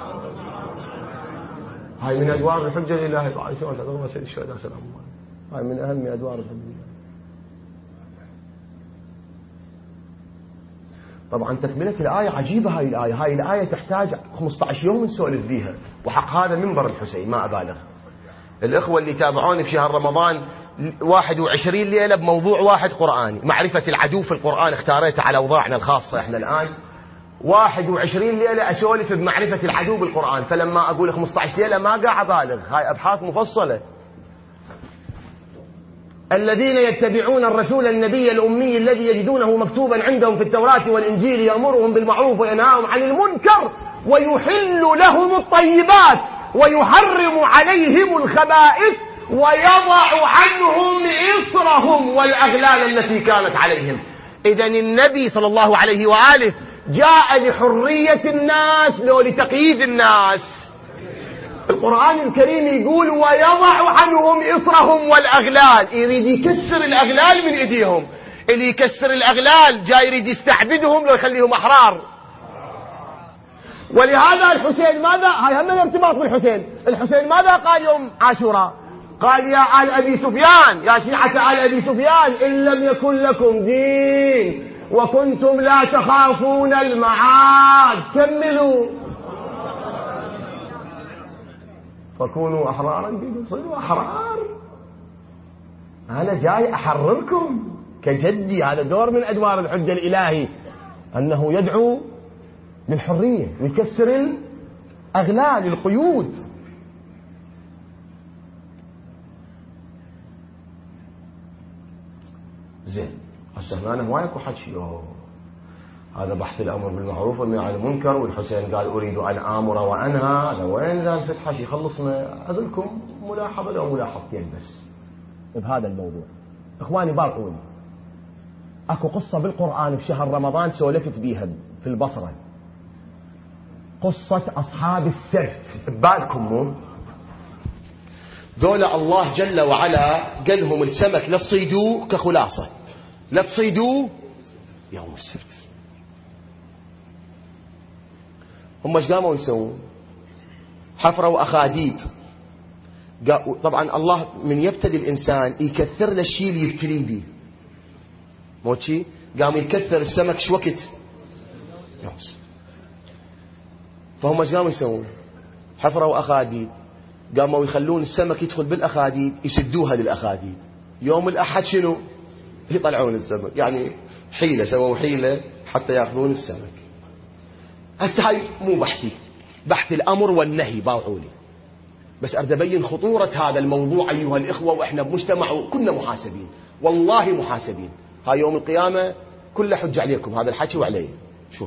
هاي من أدوار الحجة الإلهية. هاي من أهم أدوار الحجة الإلهية. طبعا تكملة الآية عجيبة. هاي الآية تحتاج 15 يوم نسولف فيها، وحق هذا منبر الحسين ما أبالغ. الإخوة اللي تابعوني في شهر رمضان 21 ليلة بموضوع واحد قرآني، معرفة العدو في القرآن، اختاريته على أوضاعنا الخاصة احنا الآن. 21 ليلة أسولف بمعرفة العدو بالقرآن، فلما أقول 15 ليلة ما قاعد أبالغ، هاي أبحاث مفصلة. الذين يتبعون الرسول النبي الأمي الذي يجدونه مكتوبا عندهم في التوراة والإنجيل يأمرهم بالمعروف وينهاهم عن المنكر ويحل لهم الطيبات ويحرم عليهم الخبائث ويضع عنهم إصرهم والأغلال التي كانت عليهم. إذن النبي صلى الله عليه وآله جاء لحرية الناس لو لتقييد الناس. القرآن الكريم يقول ويضع عنهم إصرهم والأغلال، يريد يكسر الأغلال من إيديهم. اللي يكسر الأغلال جاي يريد يستعبدهم لو يخليهم أحرار. ولهذا الحسين ماذا؟ هاي هم الارتباط بالحسين. الحسين ماذا قال يوم عاشوراء؟ قال يا آل أبي سفيان، يا شيعة آل أبي سفيان، إن لم يكن لكم دين وكنتم لا تخافون المعاد كملوا فكونوا أحرارا، صيروا أحرار. أنا جاي أحرركم كجدي، هذا دور من أدوار الحجة الإلهي، أنه يدعو للحرية ويكسر الأغلال القيود. زين هسه أنا هوايكو حكي هذا بحث الأمر بالمعروف والنهي عن المنكر، والحسين قال أريد أن آمر وأنهى. هذا وين ذا الفتحة يخلصنا؟ أذلكم ملاحظة أو ملاحظتين بس بهذا الموضوع. إخواني بارقوني، أكو قصة بالقرآن بشهر رمضان سولفت بيها في البصرة، قصة أصحاب السبت. ببالكم مو دولة الله جل وعلا قال لهم السمك لا تصيدوه كخلاصة، لا تصيدوه يوم السبت. هم ايش قاموا يسوون؟ حفروا أخاديد. طبعا الله من يبتلي الإنسان يكثر له الشيء اللي يبتلي به، مو شيء قام يكثر السمك شو وقت يوم السبت. فهم ايش قاموا يسوون؟ حفروا أخاديد، قاموا يخلون السمك يدخل بالأخاديد، يسدوها للأخاديد. يوم الأحد شنو؟ يطلعون السمك، يعني حيلة، سووا حيلة حتى يأخذون السمك. هسه هاي مو بحثي، بحث الأمر والنهي باوعولي، بس أريد أبين خطورة هذا الموضوع أيها الإخوة. وإحنا بمجتمع كنا محاسبين، والله محاسبين. هاي يوم القيامة كل حج عليكم هذا الحكي وعليه. شوف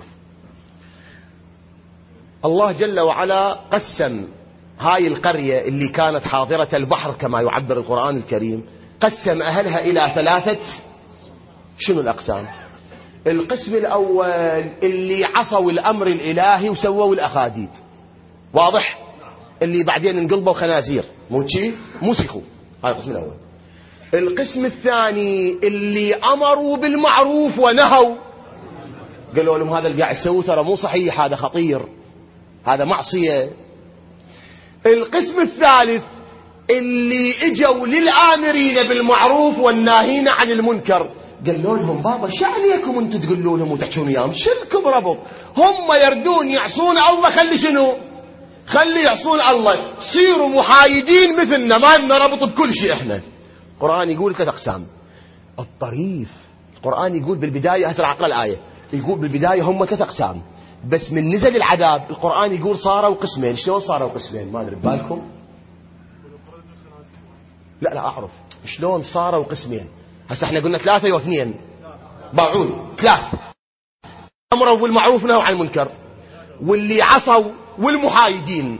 الله جل وعلا قسم هاي القرية اللي كانت حاضرة البحر كما يعبر القرآن الكريم، قسم أهلها إلى ثلاثة شنو الأقسام. القسم الأول اللي عصوا الأمر الإلهي وسووا الأخاديد، واضح؟ اللي بعدين انقلبوا خنازير، مو شي مسخوا. هاي القسم الأول. القسم الثاني اللي أمروا بالمعروف ونهوا، قالوا لهم هذا اللي قاعد يسوي ترى مو صحيح، هذا خطير، هذا معصية. القسم الثالث اللي اجوا للآمرين بالمعروف والناهين عن المنكر، قالوا لهم بابا شو عليكم انتم تقولوا لهم وتحكون وياهم؟ شلكم ربط؟ هم يردون يعصون الله، خلي شنو؟ خلي يعصون الله، صيروا محايدين مثلنا، ما لنا ربط بكل شيء. احنا القرآن يقول ثلاث أقسام. الطريف القرآن يقول بالبداية، هسه اقرا الآية، يقول بالبداية هم ثلاث أقسام، بس من نزل العذاب القرآن يقول صاروا قسمين. شلون صاروا قسمين؟ ما ادري ببالكم؟ لا أعرف شلون صاروا قسمين. هسه احنا قلنا ثلاثة واثنين، باعون ثلاثة، أمروا بالمعروف ونهوا عن المنكر، واللي عصوا، والمحايدين.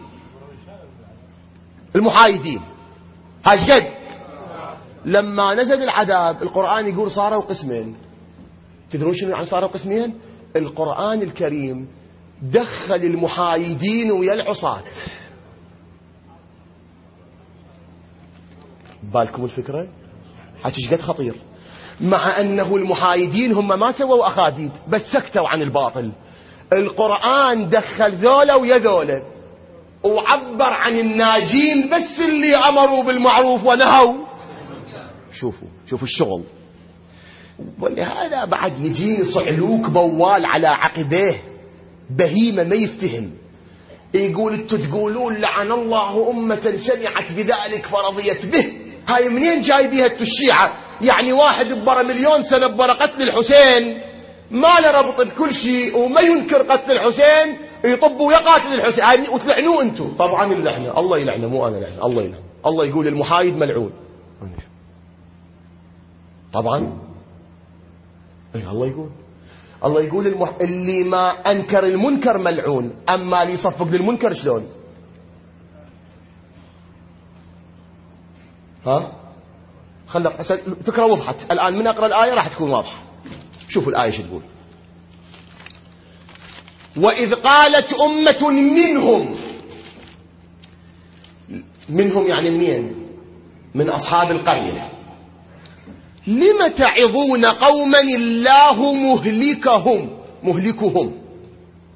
المحايدين هاش قد لما نزل العذاب القرآن يقول صاروا قسمين. تدرون شنو يعني صاروا قسمين؟ القرآن الكريم دخل المحايدين ويا العصاة. بالكم الفكرة؟ حكي قد خطير. مع أنه المحايدين هم ما سووا أخاديد، بس سكتوا عن الباطل. القرآن دخل ذولا ويا ذولا، وعبر عن الناجين بس اللي أمروا بالمعروف ونهوا. شوفوا الشغل. ولهذا بعد يجيني صعلوك بوال على عقبيه، بهيمة ما يفتهم، يقول انتوا تقولون لعن الله أمة سمعت بذلك فرضيت به. هاي منين جايبيها انتوا الشيعة؟ يعني واحد ببرا مليون سنة ببرا قتل الحسين ما له ربط بكل شيء وما ينكر قتل الحسين، يطب ويا قاتل الحسين، هاي وتلعنوه انتوا. طبعا اللعنة الله يلعنه، مو انا لعنه، الله يلعنه. الله يقول المحايد ملعون. طبعا الله يقول اللي ما انكر المنكر ملعون، اما اللي يصفق للمنكر شلون؟ ها خلق فكرة وضحت الآن. من أقرأ الآية راح تكون واضحة. شوفوا الآية شو تقول. وإذ قالت أمة منهم يعني منين؟ من أصحاب القرية. لم تعظون قوما الله مهلكهم.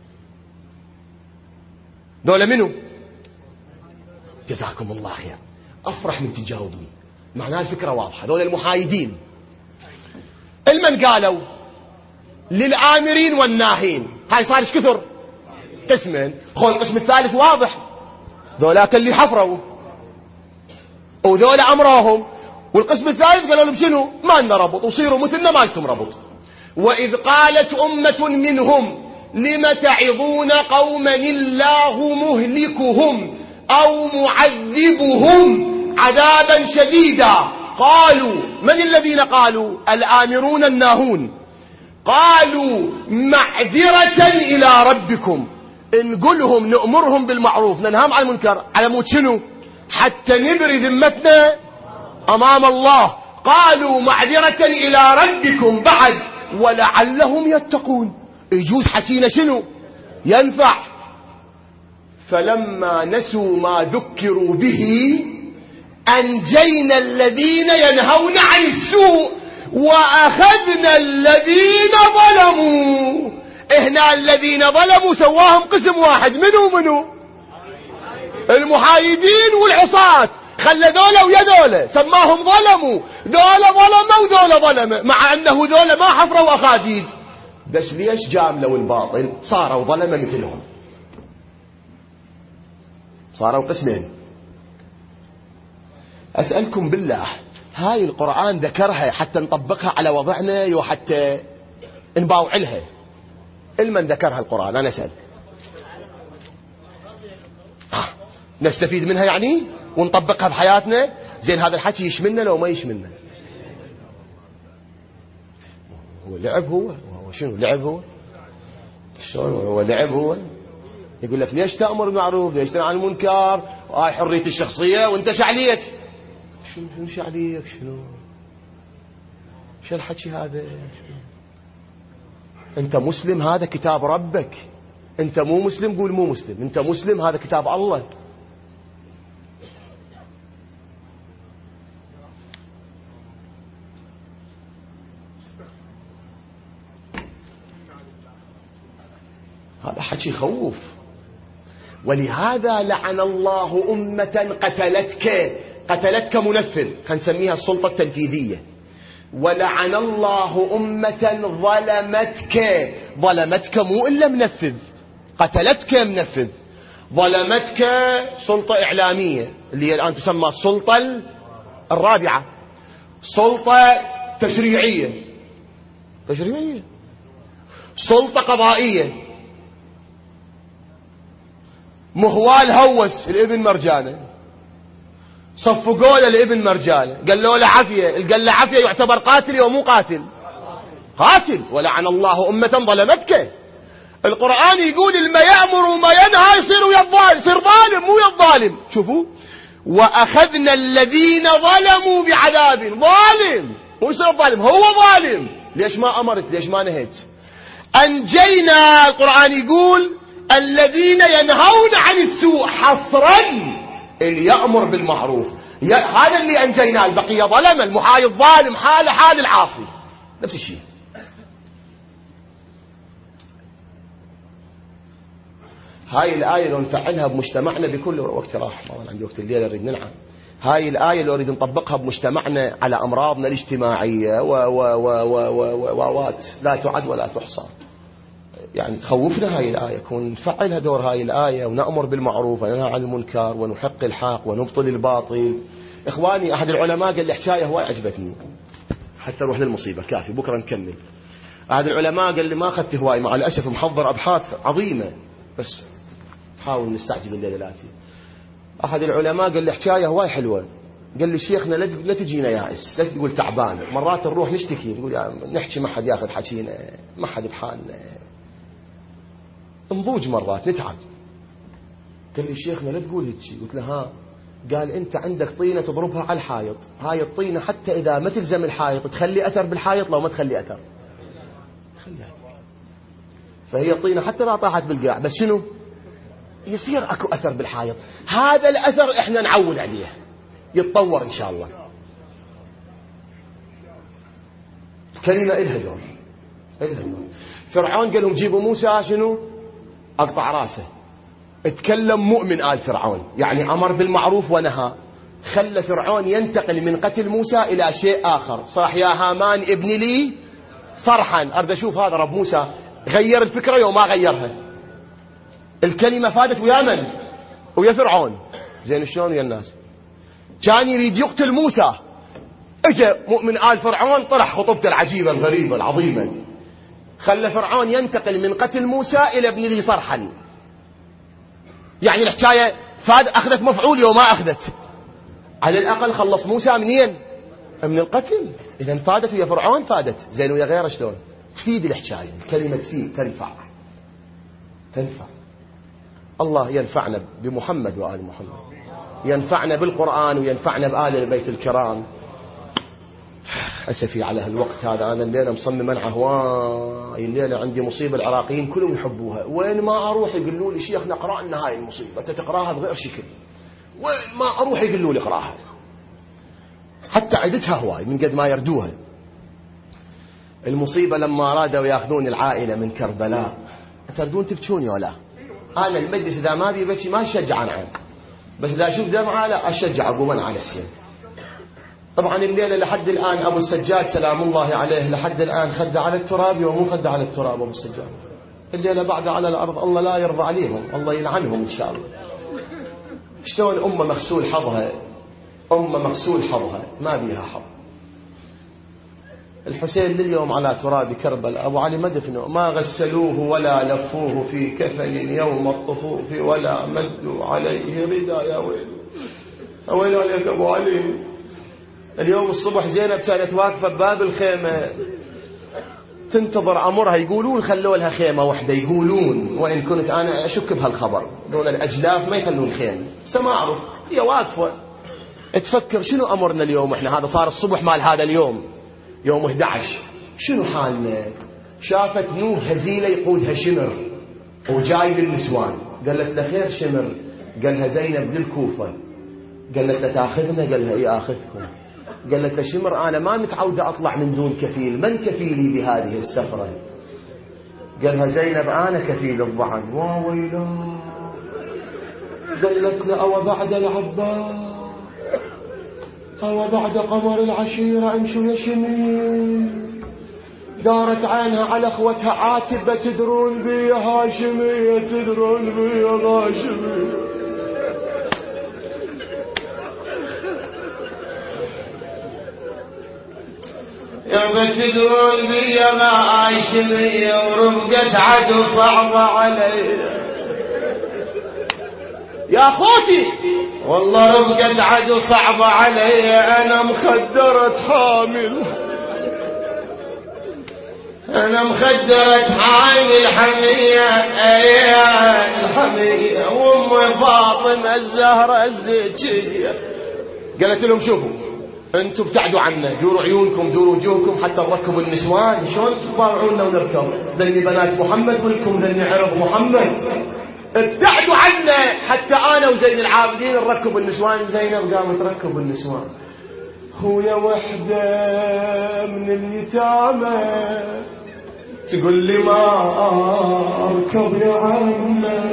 دولة منه؟ جزاكم الله خير. أفرح من تجاوبني، معناها الفكرة واضحة. هذول المحايدين المن قالوا للآمرين والناهين، هاي صار ايش كثر؟ قسمين. خو القسم الثالث واضح، ذولاك اللي حفروا وذولا أمرهم، والقسم الثالث قالوا لهم شنو؟ ما لنا ربط، وصيروا مثلنا ما لكم ربط. وإذ قالت أمة منهم لم تعظون قوما الله مهلكهم أو معذبهم عذابا شديدا. قالوا، من الذين قالوا؟ الآمرون الناهون. قالوا معذرة إلى ربكم، نقولهم نأمرهم بالمعروف ننهاهم عن المنكر على مود شنو؟ حتى نبري ذمتنا أمام الله. قالوا معذرة إلى ربكم بعد ولعلهم يتقون، يجوز حكينا شنو ينفع. فلما نسوا ما ذكروا به أنجينا الذين ينهون عن السوء وأخذنا الذين ظلموا. هنا الذين ظلموا سواهم قسم واحد، منو؟ المحايدين والعصاة، خلى ذولا ويا ذولا، سماهم ظلموا. ذولا ظلموا وذولا ظلموا، مع أنه ذولا ما حفروا أخاديد، بس ليش جاملوا الباطل؟ صاروا ظلمة مثلهم، صاروا قسمين. أسألكم بالله، هاي القرآن ذكرها حتى نطبقها على وضعنا وحتى نباوعلها، المن ذكرها القرآن؟ أنا أسأل. نستفيد منها يعني ونطبقها بحياتنا. زين هذا الحكي يشملنا لو ما يشملنا؟ هو لعب، هو شنو لعب؟ هو شلون هو لعب؟ هو يقول لك ليش تأمر بالمعروف، ليش تنهى عن المنكر، هاي حرية الشخصية، وانت شعليك. شنو شعليك؟ شو الحكي هذا؟ انت مسلم، هذا كتاب ربك. انت مو مسلم قول مو مسلم، انت مسلم هذا كتاب الله. هذا حكي يخوف. ولهذا لعن الله أمة قتلتك منفذ، هنسميها السلطة التنفيذية. ولعن الله أمة ظلمتك مو إلا منفذ، قتلتك منفذ. ظلمتك سلطة إعلامية اللي هي الآن تسمى السلطة الرابعة، سلطة تشريعية، سلطة قضائية. مهوال هوس الابن مرجانة، صفقوا له الابن مرجانة، قال له عافية، قال له عافية يعتبر قاتل ومو قاتل؟ قاتل. ولعن الله أمة ظلمتك. القرآن يقول الما يأمر وما ينهى يصير ظالم مو الظالم. شوفوا، وأخذنا الذين ظلموا بعذاب. ظالم مو يصير الظالم، هو ظالم. ليش ما أمرت؟ ليش ما نهيت؟ أنجينا، القرآن يقول الذين ينهون عن السوء، حصرا اللي يأمر بالمعروف، هذا اللي أنجينا. البقية ظلم، المحايد ظالم، حال العاصي، نفس الشيء. هاي الآية لو نفعلها بمجتمعنا بكل وقت راح، ما عندي وقت الليلة نريد نلعب. هاي الآية لو نريد نطبقها بمجتمعنا على أمراضنا الاجتماعية ووات لا تعد ولا تحصى. يعني تخوفنا هاي الآية، كون نفعلها دور هاي الآية ونأمر بالمعروف وننهى عن المنكر ونحق الحق ونبطل الباطل. إخواني أحد العلماء قال لي حكاية هواي عجبتني، حتى نروح للمصيبة كافي بكرة نكمل. أحد العلماء قال لي ما أخذت هواي، مع الأسف محضر أبحاث عظيمة بس حاول نستعجل الليلة الآتي. أحد العلماء قال لي حكاية هواي حلوة، قال لي شيخنا لا تجينا يائس، لا تقول تعبان. مرات نروح نشتكي نقول نحكي ما حد ياخذ حكينا، ما حد بحالنا، نضوج مرات نتعب. قال لي شيخنا لا تقول هيك. قلت له ها؟ قال انت عندك طينة تضربها على الحائط، هاي الطينة حتى اذا ما تلزم الحائط تخلي اثر بالحائط، لو ما تخلي اثر تخلي أثر. فهي الطينة حتى لا طاحت بالقاع بس شنو يصير اكو اثر بالحائط. هذا الاثر احنا نعول عليه يتطور ان شاء الله. كلمة إلها دور. فرعون قال لهم جيبوا موسى شنو اقطع راسه. اتكلم مؤمن آل فرعون، يعني أمر بالمعروف ونهى، خلى فرعون ينتقل من قتل موسى إلى شيء آخر. صاح يا هامان ابن لي صرحا. أريد أشوف هذا رب موسى غير الفكرة يوم ما غيرها. الكلمة فادت ويا من؟ ويا فرعون. زين شلون ويا الناس؟ كان يريد يقتل موسى، اجى مؤمن آل فرعون طرح خطبته العجيبة الغريبة العظيمة، خلى فرعون ينتقل من قتل موسى إلى ابن ذي صرحا. يعني الحكاية أخذت مفعول يوم ما أخذت. على الأقل خلص موسى منين؟ من القتل. إذا فادت ويا فرعون فادت. زين ويا غيره شلون؟ تفيد الحكاية. الكلمة تفيد، تنفع. الله ينفعنا بمحمد وآل محمد، ينفعنا بالقرآن وينفعنا بآل البيت الكرام. أسفي على هالوقت هذا. أنا الليلة مصمم عن هواي، الليلة عندي مصيبة العراقيين كلهم يحبوها. وين ما أروح يقولوا لي شيخ نقرأ لنا هاي المصيبة، أنت تقرأها بغير شكل. وين ما أروح يقولوا لي اقرأها، حتى عدتها هواي من قد ما يردوها. المصيبة لما أرادوا يأخذون العائلة من كربلاء، تردون تبكون ولا؟ أنا المجلس إذا ما بيبكي ما أشجع عنه، بس إذا أشوف دمعة لا أشجع أقوم على حسين. طبعا الليلة لحد الآن أبو السجاد سلام الله عليه لحد الآن خد على التراب ومو خد على التراب. أبو السجاد الليلة بعد على الأرض، الله لا يرضى عليهم، الله يلعنهم إن شاء الله. شلون أمة مغسول حظها، أمة مغسول حظها ما بيها حظ. الحسين لليوم على تراب كربلاء، أبو علي ما دفنه، ما غسلوه ولا لفوه في كفن يوم الطفوف ولا مدوا عليه رداء. يا ويل عليك أبو علي. اليوم الصبح زينب كانت واقفة بباب الخيمة تنتظر أمرها، يقولون خلوا لها خيمة واحدة، يقولون، وإن كنت أنا أشك بهالخبر، دون الأجلاف ما يخلون خيمة، بس ما أعرف. هي واقفة تفكر شنو أمرنا اليوم إحنا. هذا صار الصبح مال هذا اليوم يوم 11، شنو حالنا؟ شافت نور هزيلة يقودها شمر وجاي للنسوان، قالت له خير شمر؟ قالها زينب للكوفة. قالت له تاخذنا؟ قالها اي اخذكم. قالت له شمر انا ما متعودة اطلع من دون كفيل، من كفيلي بهذه السفرة؟ قالها زينب انا كفيل الضعن. وويلا. قالت له او بعد العباس أو بعد قمر العشيرة امشوا يا شميل. دارت عينها على اخوتها عاتبة، تدرون بي هاشمية، تدرون بي هاشمية. يا تدرون بي هاشمية، ورفقة عدو صعبة علي يا أخوتي، والله رفقة عدو صعبة علي، أنا مخدرة حامل، أنا مخدرة حامل حمية، الحمية وأم فاطمة الزهرة الزكية. قالت لهم شوفوا أنتم ابتعدوا عنا، دوروا عيونكم دوروا وجوهكم حتى نركب النسوان. شلون تباوعونا ونركب؟ ذني بنات محمد ولكم ذني عرض محمد، ابتعدوا عنا حتى انا وزين العابدين نركب النسوان. زينب قامت تركب النسوان. خويا وحده من اليتامى تقول لي ما اركب يا عمه.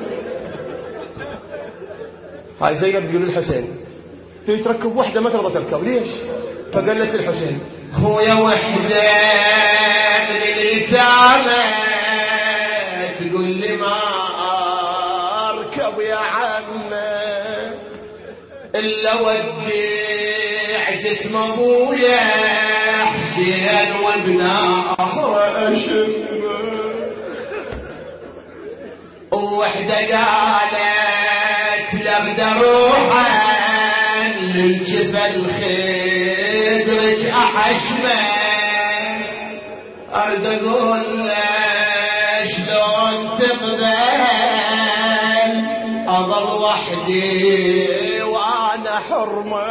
هاي زينب تقول للحسين تريد تركب وحده ما ترضى تركب، ليش؟ فقالت الحسين خويا وحده من اليتامى تقول لي ما يا عمه الا وديع جسم ابويا حسين وابن اخر اشمه. ووحده قالت لابد اروح للجبل خدرج احشمه. ارد اقول له شلون تقبل أظل وحدي وأنا حرمة.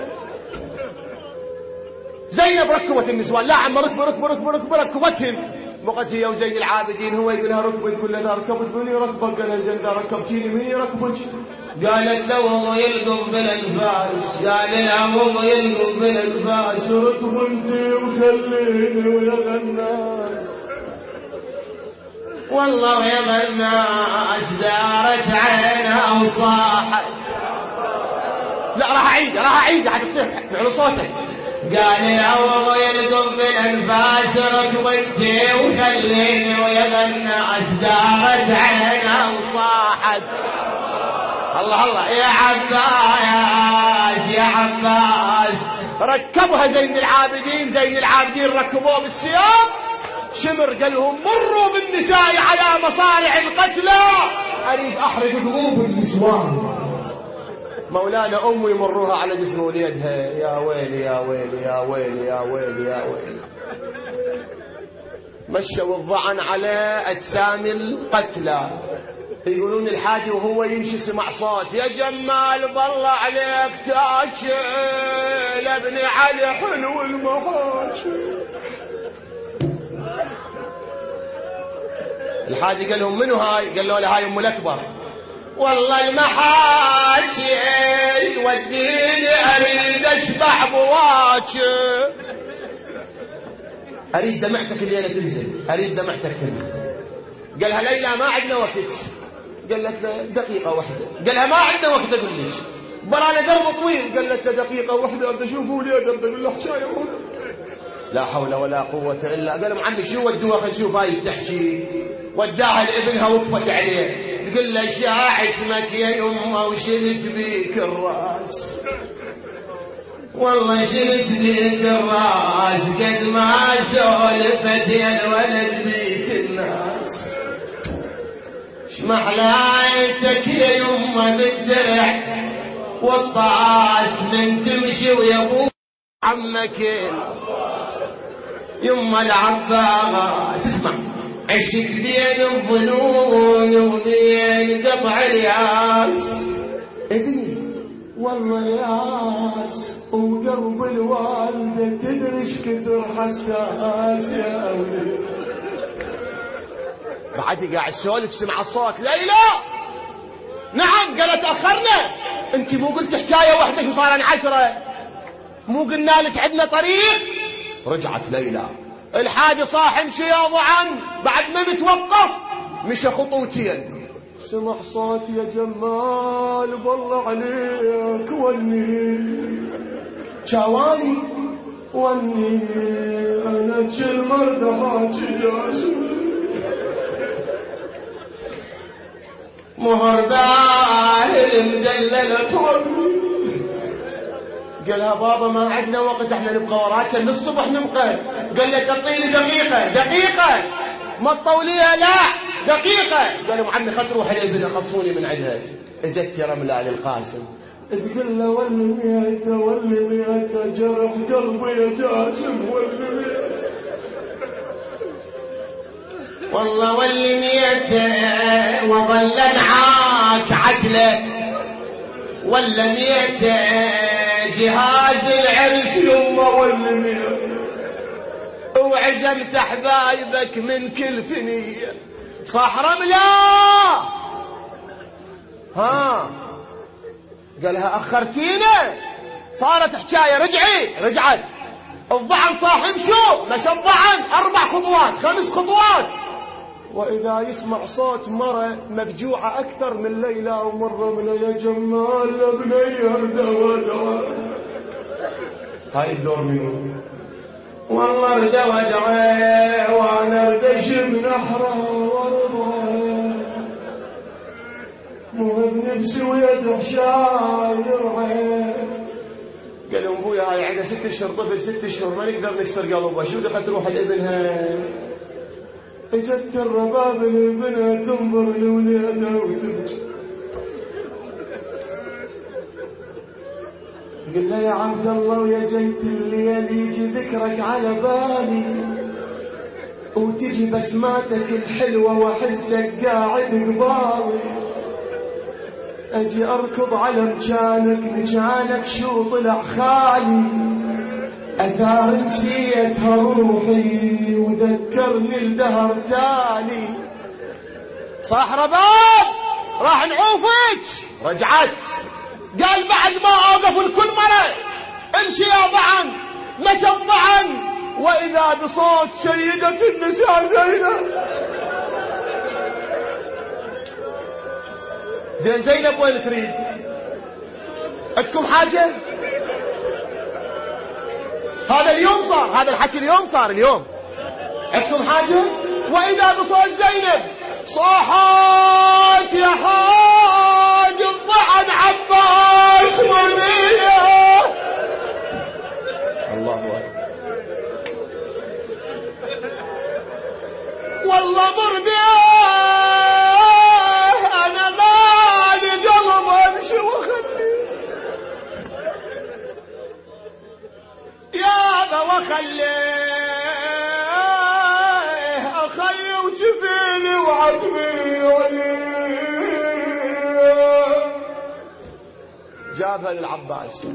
زينب ركبت النسوان، لا عم ركبتهم. وقت هي وزين العابدين هو يقول لها ركبت، كل ذا ركبت مني ركبك. قال لها زين ذا ركبتيني مني ركبك. قالت له والله يلقب بالانفاس، قال لها والله يلقب بالانفاس، ركب انتي وخليني ويا الناس. والله يا الناس دارت عينها وصاحت لا راح أعيد حتصيح على صوتك. قال يا ويلقف بالأنفاس ركبتي وخليني ويغنى أصدارت عينه وصاحت الله يا عباس ركبها زين العابدين ركبوه بالسياق. شمر قال لهم مروا بالنساء على مصارع القتلى أريد أحرق قلوب النسوان. مولانا أمي يمروها على جسم وليدها يا ويلي يا ويلي يا ويلي يا ويلي يا ويلي. مشوا الظعن على أجسام القتلى. يقولون الحاجي وهو يمشي سمع صوت يا جمال بالله عليك تاكل ابن علي حلو المحاكي. الحاجي قال لهم منو هاي؟ قال له هاي ام الاكبر. والله المحاكي وديني اريد اشبع بواكي. اريد دمعتك الليله تنزل قالها ليلى ما عندنا وقت. قالت له دقيقه واحده. قالها ما عندنا وقت اقول لك برانا درب طويل. قالت له دقيقه واحده بدي اشوف وليدي بدي اقول له حكايه. لا حول ولا قوه الا. قال لهم عمي شو ودوها خل نشوف هاي ايش تحكي. وداها لابنها وقفت عليه تقول له شاع اسمك يا يمه وشلت بيك الراس. والله شلت بيك الراس قد ما سولفت يا الولد بيك الناس. شمحلايتك يا يمه بالدرع والطاس من تمشي ويا ابوك عمك يمه العباس. اسمع عشت بين الظنون وبين قطع الياس. ابني والله ياس وقلب الوالدة تدري ايش كثر حساس يا ولد. بعد قاعد سولف سمع الصوت ليلى. نعم. قالت تأخرنا. انت مو قلت حكاية وحدك وصارن 10؟ مو قلنا لك عندنا طريق؟ رجعت ليلى. الحاج صاح امشي يا ضعن. بعد ما بتوقف مشى خطوتين سمع صوت يا جمال بالله عليك وني شواني وني انا كل مرة حاجي جاسم مهر باهل المدللة. قالها بابا ما عندنا وقت احنا نبقى وراك للصبح نبقى. قال له تعطيني دقيقة ما تطوليها لا دقيقة. قالوا عمي خل تروح الابن خلصوني من عندها. اجت رملة للقاسم تقول له واللي ميته جرح قلبي يا جاسم والله واللي ميته وظل معاك عدله ولا ميته جهاز العرس يمه واللي ميته وعزمت احبايبك من كل ثنيه. صح رمله. ها قالها اخرتينا صارت حكايه. رجعت الضعن صاح امشوا. مشى الضعن 4 خطوات 5 خطوات واذا يسمع صوت مرة مفجوعة اكثر من ليلى ومر من يا جمال ابني دوا هاي الدور منو؟ والله دوا وانا ردش بنحره وارضه مو بنفسي ويده شاير عين. قال لهم ابويا هاي عندها 6 اشهر طفل 6 اشهر ما نقدر نكسر قلبه. شو دخلت تروح لابنها؟ اجت الرباب لابنها تنظر لوليدها وتبكي. قل له يا عبد الله ويا جيت الليل يجي ذكرك على بالي وتجي بسماتك الحلوة واحسك قاعد قبالي. اجي اركض على مكانك شو طلع خالي اثار نسيتها روحي وذكرني الدهر تالي. صاح رباب راح نعوفك. رجعت قال بعد ما اوقف الكل مرة امشي يا ضعن. مشى الضعن واذا بصوت سيدة النساء زينب. زينب وين تريد؟ عندكم حاجة؟ هذا اليوم صار، هذا الحكي اليوم صار اليوم. عندكم حاجة؟ وإذا بصوت زينب صاحت يا حاج الضعن عباس مرمية. الله أكبر. والله مرمية أنا مالي قلب أمشي وخلي يابا وخلي أخلي وجفيني وعتبي جابها للعباس.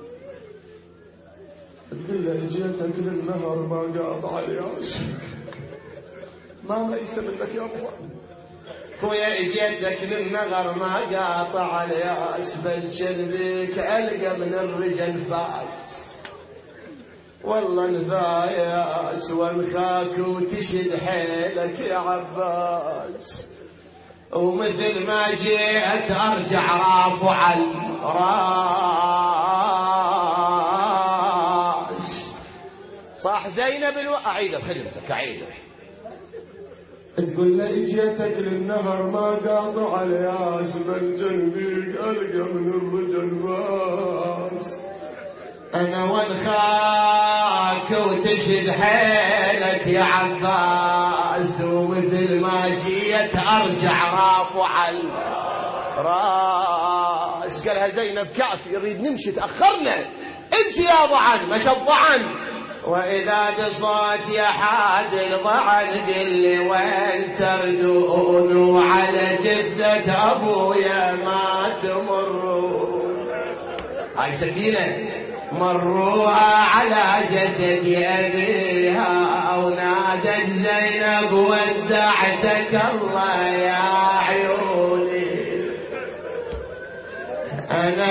تقول له اجيتك للنهر ما قاطع الياس، ما ليس منك يا ابو خويا اجيتك للنغر ما قاطع الياس، بنشر بك القى من الرجل فاس. والله نفاياس وانخاك وتشد حيلك يا عباس، ومثل ما جيت ارجع رافع الراس. صاح زينب اعيدها بخدمتك اعيدها. تقول له اجيتك للنهر ما قاطع الياس، بنجل بيك القى من الرجل باس. انا وانخاك وتشد حيلك يا عباس، ومثل ما جيت ارجع رافع الراس. قالها زينب كافي يريد نمشي تاخرنا، امشي يا ضعن. مشى الضعن. واذا بصوت يا حاد الضعن قل لي وين تردون، وعلى جثة ابويا ما تمرون. هاي سكينة مروها على جسد أبيها، ونادت زينب ودعتك الله يا عيوني. أنا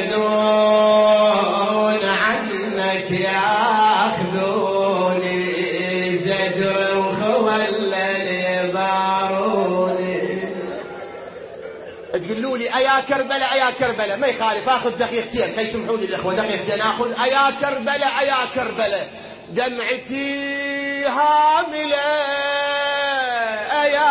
يردون عنك ياخذوني، زجر وخولل باروني. تقولوا لي ايا كربلاء ايا كربلاء، ما يخالف اخذ دقيقتين، يسمحوا لي الاخوه دقيقتين اخذ. ايا كربلاء ايا كربلاء دمعتي هامله، ايا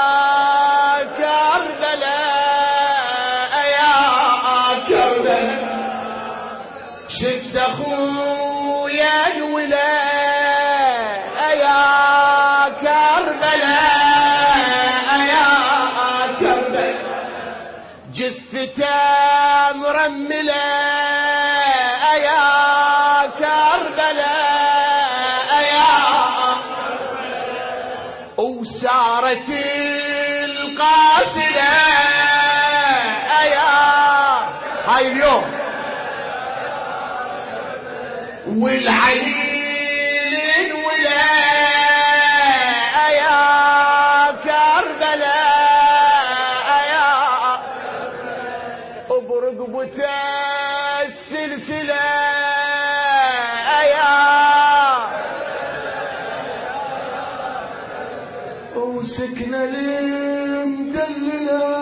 كربلاء ايا كربلاء. شفت اخويا الولا ايا كربلاء ايا كربلاء، جثته مرملة يا كربلاء يا، وسارت القافلة يا هاي اليوم، والعليل ولا يا كربلاء يا، برقبته السلسلة يا، وسكنة المدللة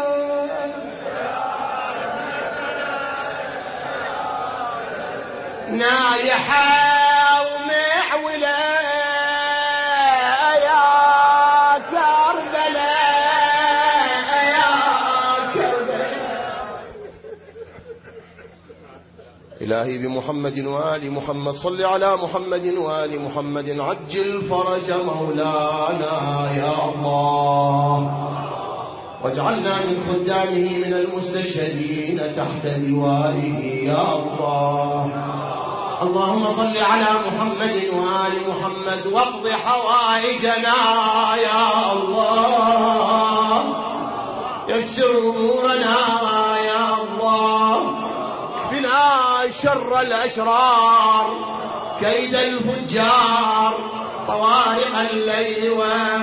نايحة ومعولة يا كربلاء يا كربلاء. إلهي بمحمد وآل محمد صل على محمد وآل محمد، عجل فرج مولانا يا الله، واجعلنا من خدامه من المستشهدين تحت لوائه يا الله. اللهم صل على محمد وآل محمد واقض حوائجنا يا الله، يسر أمورنا يا الله، اكفنا شر الأشرار، كيد الفجار، طوارق الليل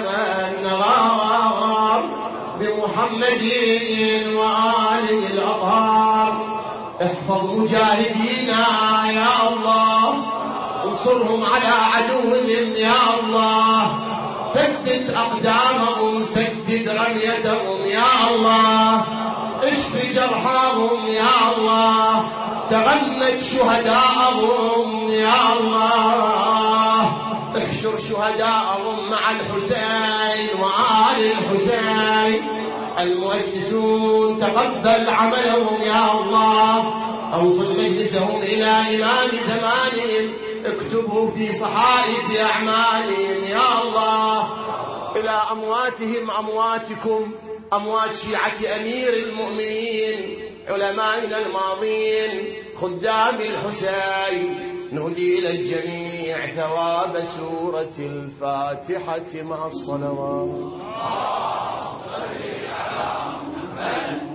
والنهار، بمحمد وآله الأطهار. احفظ مجاهدينا يا الله، انصرهم على عدوهم يا الله، ثبت أقدامهم، سدد رميتهم يا الله، اشف جرحاهم يا الله، تغمد شهداءهم يا الله، احشر شهداءهم مع الحسين وآل الحسين المؤسسون، تقبل عملهم يا الله، أوصل مجلسهم إلى إمام زمانهم، اكتبه في صحائف أعمالهم يا الله. إلى أمواتهم أمواتكم، أموات شيعة أمير المؤمنين علمائنا الماضين خدام الحسين، نهدي إلى الجميع ثواب سورة الفاتحة مع الصلوات.